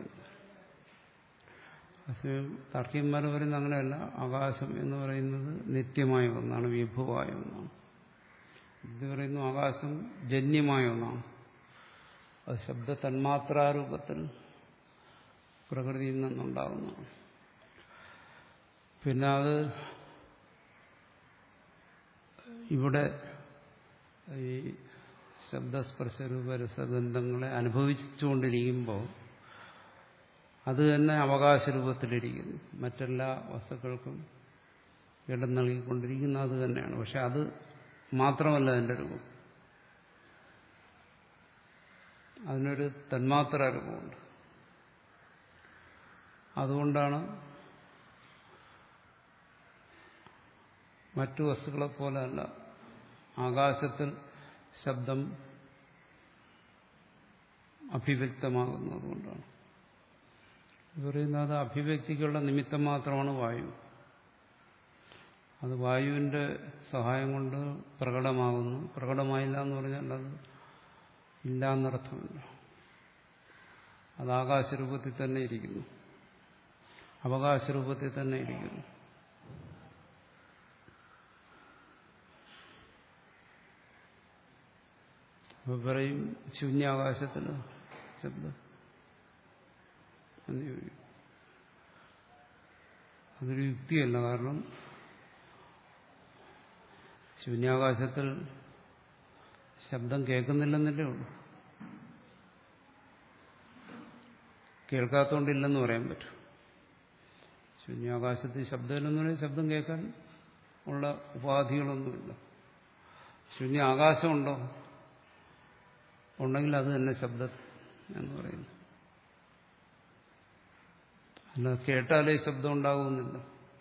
താർക്കികന്മാർ പറയുന്നത് അങ്ങനെയല്ല. ആകാശം എന്ന് പറയുന്നത് നിത്യമായ ഒന്നാണ്, വിഭുവായ ഒന്നാണ്. ഇത് പറയുന്നു ആകാശം ജന്യമായ ഒന്നാണ്. അത് ശബ്ദ തന്മാത്രാരൂപത്തിൽ പ്രകൃതിയിൽ നിന്നുണ്ടാകുന്നതാണ്. പിന്നെ അത് ഇവിടെ ഈ ശബ്ദസ്പർശരൂപരസഗന്ധങ്ങളെ അനുഭവിച്ചുകൊണ്ടിരിക്കുമ്പോൾ അത് തന്നെ അവകാശരൂപത്തിലിരിക്കുന്നു. മറ്റെല്ലാ വസ്തുക്കൾക്കും ഇടം നൽകിക്കൊണ്ടിരിക്കുന്ന അത് തന്നെയാണ്. പക്ഷെ അത് മാത്രമല്ല അതിൻ്റെ രൂപം. അതിനൊരു തന്മാത്രാ രൂപമുണ്ട്. അതുകൊണ്ടാണ് മറ്റു വസ്തുക്കളെ പോലെ അല്ല ആകാശത്തിൽ ശബ്ദം അഭിവ്യക്തമാകുന്നതുകൊണ്ടാണ്. പറയുന്നത് അത് അഭിവ്യക്തിക്കുള്ള നിമിത്തം മാത്രമാണ് വായു. അത് വായുവിന്റെ സഹായം കൊണ്ട് പ്രകടമാകുന്നു. പ്രകടമായില്ല എന്ന് പറഞ്ഞാൽ അത് ഇല്ല എന്നർത്ഥമില്ല. അത് ആകാശരൂപത്തിൽ തന്നെ ഇരിക്കുന്നു, അവകാശരൂപത്തിൽ തന്നെ ഇരിക്കുന്നു. അപ്പൊ പറയും ശൂന്യാകാശത്തിന് ശബ്ദം എന്ന് ചോദിക്കും. അതൊരു യുക്തിയല്ല. കാരണം ശൂന്യാകാശത്തിൽ ശബ്ദം കേൾക്കുന്നില്ലെന്നല്ലേ ഉള്ളൂ. കേൾക്കാത്തോണ്ടില്ലെന്ന് പറയാൻ പറ്റും. ശൂന്യാകാശത്തിൽ ശബ്ദമില്ലെന്ന് പറഞ്ഞാൽ ശബ്ദം കേൾക്കാൻ ഉള്ള ഉപാധികളൊന്നുമില്ല. ശൂന്യ ആകാശമുണ്ടോ? ഉണ്ടെങ്കിൽ അത് തന്നെ ശബ്ദം എന്ന് പറയുന്നു. അല്ല കേട്ടാലേ ശബ്ദം ഉണ്ടാകുന്നില്ല.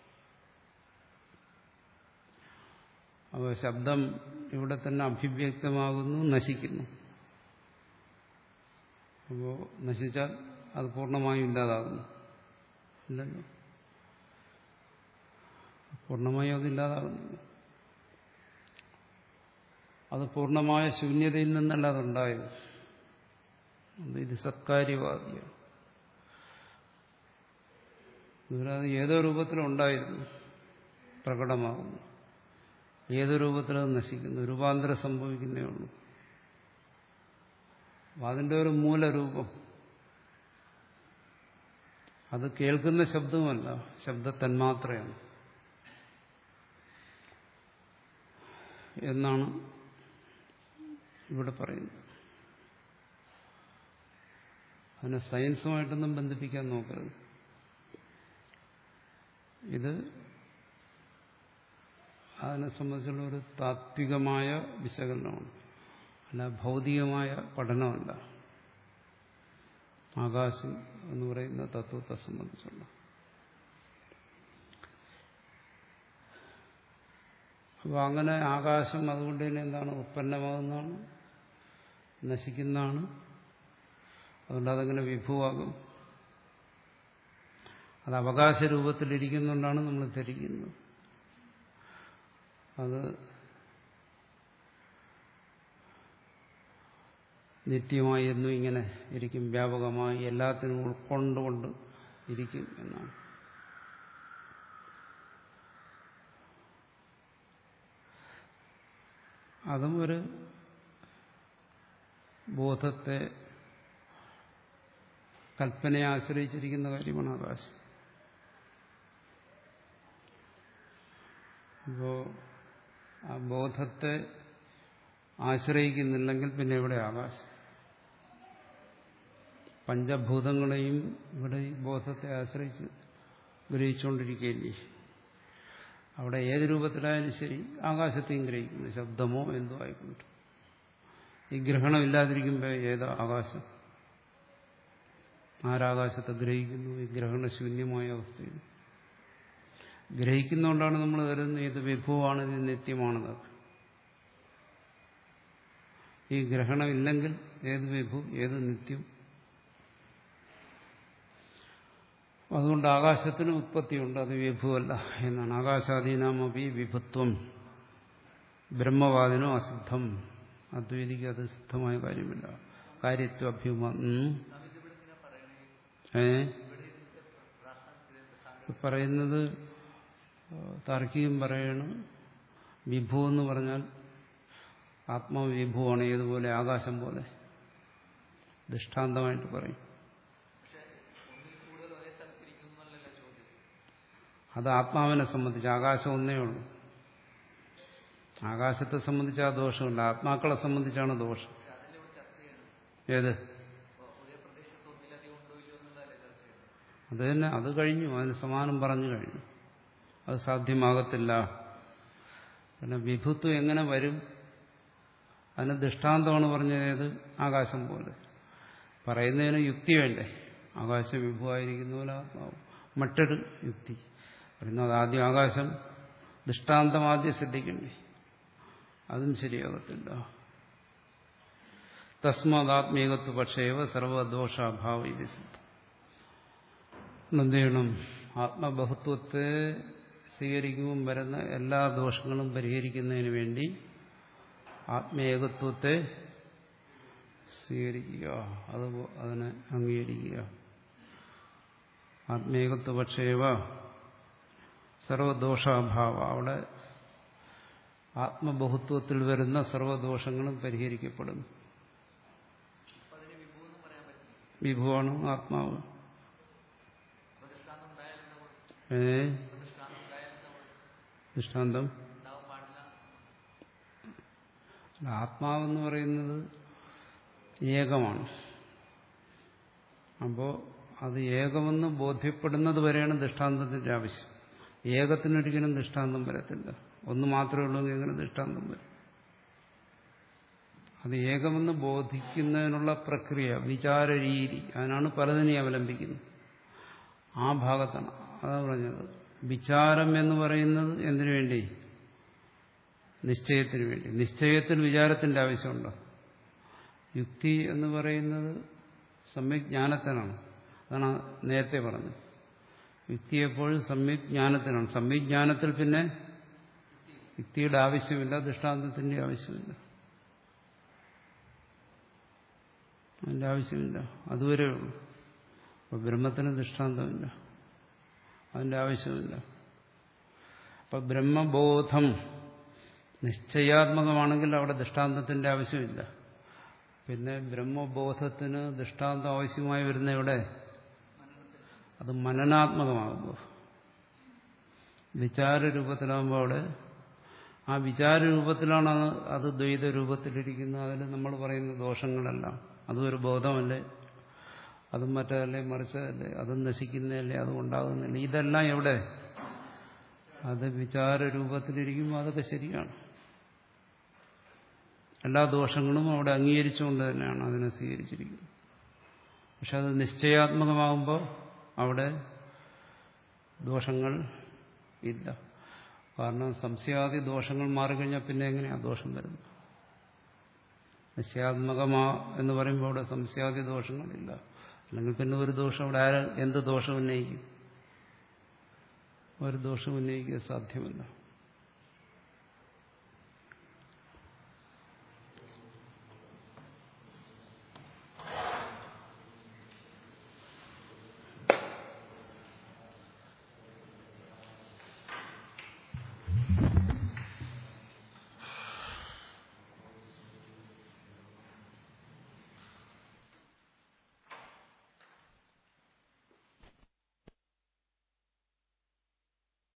അപ്പോൾ ശബ്ദം ഇവിടെ തന്നെ അഭിവ്യക്തമാകുന്നു, നശിക്കുന്നു. അപ്പോൾ നശിച്ചാൽ അത് പൂർണ്ണമായും ഇല്ലാതാകുന്നു. ഇല്ലല്ലോ, പൂർണ്ണമായും അതില്ലാതാകുന്നു. അത് പൂർണ്ണമായ ശൂന്യതയിൽ നിന്നല്ല അതുണ്ടായത്. ഇത് സത്കാര്യവാദിയാണ്. ഇവരത് ഏതോ രൂപത്തിലുണ്ടായിരുന്നു, പ്രകടമാകുന്നു. ഏതോ രൂപത്തിലത് നശിക്കുന്നു, രൂപാന്തരം സംഭവിക്കുന്നേ ഉള്ളൂ. അതിൻ്റെ ഒരു മൂലരൂപം അത് കേൾക്കുന്ന ശബ്ദവുമല്ല, ശബ്ദ തന്മാത്രയാണ് എന്നാണ് ഇവിടെ പറയുന്നത്. അതിനെ സയൻസുമായിട്ടൊന്നും ബന്ധിപ്പിക്കാൻ നോക്കരുത്. ഇത് അതിനെ സംബന്ധിച്ചുള്ള ഒരു താത്വികമായ വിശകലനമാണ്, അല്ല ഭൗതികമായ പഠനമല്ല. ആകാശം എന്ന് പറയുന്ന തത്വത്തെ സംബന്ധിച്ചുള്ള അപ്പോൾ അങ്ങനെ ആകാശം അതുകൊണ്ട് തന്നെ എന്താണ് ഉത്പന്നമാകുന്നതാണ്, നശിക്കുന്നതാണ്. അതുകൊണ്ട് അതങ്ങനെ വിഭുവാകും. അത് അവകാശ രൂപത്തിലിരിക്കുന്നുകൊണ്ടാണ് നമ്മൾ ധരിക്കുന്നത്. അത് നിത്യമായി എന്നും ഇങ്ങനെ ഇരിക്കും, വ്യാപകമായി എല്ലാത്തിനും ഉൾക്കൊണ്ടുകൊണ്ട് ഇരിക്കും എന്നാണ്. അതും ഒരു ബോധത്തെ, കൽപ്പനയെ ആശ്രയിച്ചിരിക്കുന്ന കാര്യമാണ് ആകാശം. അപ്പോൾ ആ ബോധത്തെ ആശ്രയിക്കുന്നില്ലെങ്കിൽ പിന്നെ ഇവിടെ ആകാശം. പഞ്ചഭൂതങ്ങളെയും ഇവിടെ ഈ ബോധത്തെ ആശ്രയിച്ച് ഗ്രഹിച്ചുകൊണ്ടിരിക്കുകയില്ലേ. അവിടെ ഏത് രൂപത്തിലായാലും ശരി ആകാശത്തെയും ഗ്രഹിക്കുന്നു, ശബ്ദമോ എന്തോ ആയിക്കൊണ്ട്. ഈ ഗ്രഹണമില്ലാതിരിക്കുമ്പോൾ ഏതാ ആകാശം? ആരാകാശത്തെ ഗ്രഹിക്കുന്നു? ഈ ഗ്രഹണശൂന്യമായ അവസ്ഥയിൽ ഗ്രഹിക്കുന്നതുകൊണ്ടാണ് നമ്മൾ കരുതുന്നത് ഇത് വിഭവമാണ്, ഇത് നിത്യമാണെന്നൊക്കെ. ഈ ഗ്രഹണമില്ലെങ്കിൽ ഏത് വിഭു, ഏത് നിത്യം? അതുകൊണ്ട് ആകാശത്തിന് ഉത്പത്തിയുണ്ട്, അത് വിഭുവല്ല എന്നാണ്. ആകാശാദീനാമപി വിഭുത്വം ബ്രഹ്മവാദിനോ അസിദ്ധം. അദ്വൈതിക്ക് അത് സിദ്ധമായ കാര്യമില്ല. കാര്യത്വ അഭ്യുമ ഏ പറയുന്നത് താർക്കികം പറയണം. വിഭു എന്ന് പറഞ്ഞാൽ ആത്മാവിഭുവാണ്, ഏതുപോലെ ആകാശം പോലെ ദൃഷ്ടാന്തമായിട്ട് പറയും. അത് ആത്മാവിനെ സംബന്ധിച്ച് ആകാശം ഒന്നേ ഉള്ളൂ. ആകാശത്തെ സംബന്ധിച്ച് ആ ദോഷമില്ല, ആത്മാക്കളെ സംബന്ധിച്ചാണ് ദോഷം. ഏത്? അത് തന്നെ, അത് കഴിഞ്ഞു, അതിന് സമാനം പറഞ്ഞു കഴിഞ്ഞു. അത് സാധ്യമാകത്തില്ല. പിന്നെ വിഭുത്വം എങ്ങനെ വരും? അതിന് ദൃഷ്ടാന്തമാണ് പറഞ്ഞത്. ആകാശം പോലെ പറയുന്നതിന് യുക്തി വേണ്ടേ? ആകാശം വിഭുവായിരിക്കുന്ന പോലെ ആത്മാവ്. മറ്റൊരു യുക്തി പറയുന്നത് ആദ്യം ആകാശം ദൃഷ്ടാന്തം ആദ്യം ശ്രദ്ധിക്കണ്ടേ. അതും ശരിയാകത്തില്ല. തസ്മാത്മേകത്വ പക്ഷേവ സർവദോഷാഭാവ ഇത് സിദ്ധം. എന്ത് ചെയ്യണം? ആത്മബഹുത്വത്തെ സ്വീകരിക്കുമ്പം വരുന്ന എല്ലാ ദോഷങ്ങളും പരിഹരിക്കുന്നതിന് വേണ്ടി ആത്മേകത്വത്തെ സ്വീകരിക്കുക, അത് അതിനെ അംഗീകരിക്കുക. ആത്മേകത്വ പക്ഷേവ സർവദോഷാഭാവ, അവിടെ ആത്മബഹുത്വത്തിൽ വരുന്ന സർവദോഷങ്ങളും പരിഹരിക്കപ്പെടുന്നു. വിഭുവാണ് ആത്മാവ്. ഏ ദൃഷ്ടാന്തം ആത്മാവെന്ന് പറയുന്നത് ഏകമാണ്. അപ്പോൾ അത് ഏകമെന്ന് ബോധ്യപ്പെടുന്നത് വരെയാണ് ദൃഷ്ടാന്തത്തിന്റെ ആവശ്യം. ഏകത്തിനൊരിക്കലും ദൃഷ്ടാന്തം വരത്തില്ല. ഒന്ന് മാത്രമേ ഉള്ളൂ എങ്ങനെ ദൃഷ്ടാന്തം വരും? അത് ഏകമെന്ന് ബോധിക്കുന്നതിനുള്ള പ്രക്രിയ, വിചാര രീതി, അതിനാണ് പലതിനെ അവലംബിക്കുന്നത്. ആ ഭാഗത്താണ് അതാ പറഞ്ഞത്. വിചാരം എന്ന് പറയുന്നത് എന്തിനു വേണ്ടി? നിശ്ചയത്തിന് വേണ്ടി. നിശ്ചയത്തിൽ വിചാരത്തിന്റെ ആവശ്യമുണ്ടോ? യുക്തി എന്ന് പറയുന്നത് സമ്യക് ജ്ഞാനത്തിനാണ്. അതാണ് നേരത്തെ പറഞ്ഞത്. യുക്തി എപ്പോഴും സമ്യക് ജ്ഞാനത്തിനാണ്. സമ്യക് ജ്ഞാനത്തിൽ പിന്നെ യുക്തിയുടെ ആവശ്യമില്ല, ദൃഷ്ടാന്തത്തിന്റെ ആവശ്യമില്ല, അതിന്റെ ആവശ്യമില്ല. അതുവരെ ഉള്ളൂ. അപ്പോൾ ബ്രഹ്മത്തിന് ദൃഷ്ടാന്തമില്ല, അതിന്റെ ആവശ്യമില്ല. അപ്പൊ ബ്രഹ്മബോധം നിശ്ചയാത്മകമാണെങ്കിൽ അവിടെ ദൃഷ്ടാന്തത്തിന്റെ ആവശ്യമില്ല. പിന്നെ ബ്രഹ്മബോധത്തിന് ദൃഷ്ടാന്തം ആവശ്യമായി വരുന്ന ഇവിടെ അത് മനനാത്മകമാകുമ്പോൾ, വിചാരരൂപത്തിലാകുമ്പോൾ അവിടെ ആ വിചാരരൂപത്തിലാണ് അത് ദ്വൈത രൂപത്തിലിരിക്കുന്നത്. അതിൽ നമ്മൾ പറയുന്ന ദോഷങ്ങളെല്ലാം അതും ഒരു ബോധമല്ലേ, അതും മറ്റേതല്ലേ, മറിച്ചതല്ലേ, അതും നശിക്കുന്നതല്ലേ, അതും ഉണ്ടാകുന്നില്ല. ഇതെല്ലാം എവിടെ? അത് വിചാരരൂപത്തിലിരിക്കുമ്പോൾ അതൊക്കെ ശരിയാണ്. എല്ലാ ദോഷങ്ങളും അവിടെ അംഗീകരിച്ചുകൊണ്ട് തന്നെയാണ് അതിനെ സ്വീകരിച്ചിരിക്കുന്നത്. പക്ഷെ അത് നിശ്ചയാത്മകമാകുമ്പോൾ അവിടെ ദോഷങ്ങൾ ഇല്ല. കാരണം സംശയാദി ദോഷങ്ങൾ മാറിക്കഴിഞ്ഞാൽ പിന്നെ എങ്ങനെയാണ് ദോഷം വരുന്നത്? നിശ്ചയാത്മകമാ എന്ന് പറയുമ്പോൾ അവിടെ സംശയാദി ദോഷങ്ങളില്ല. അല്ലെങ്കിൽ പിന്നെ ഒരു ദോഷം അവിടെ ആര് എന്ത് ദോഷം ഉന്നയിക്കും? ഒരു ദോഷം ഉന്നയിക്കാൻ സാധ്യമല്ല.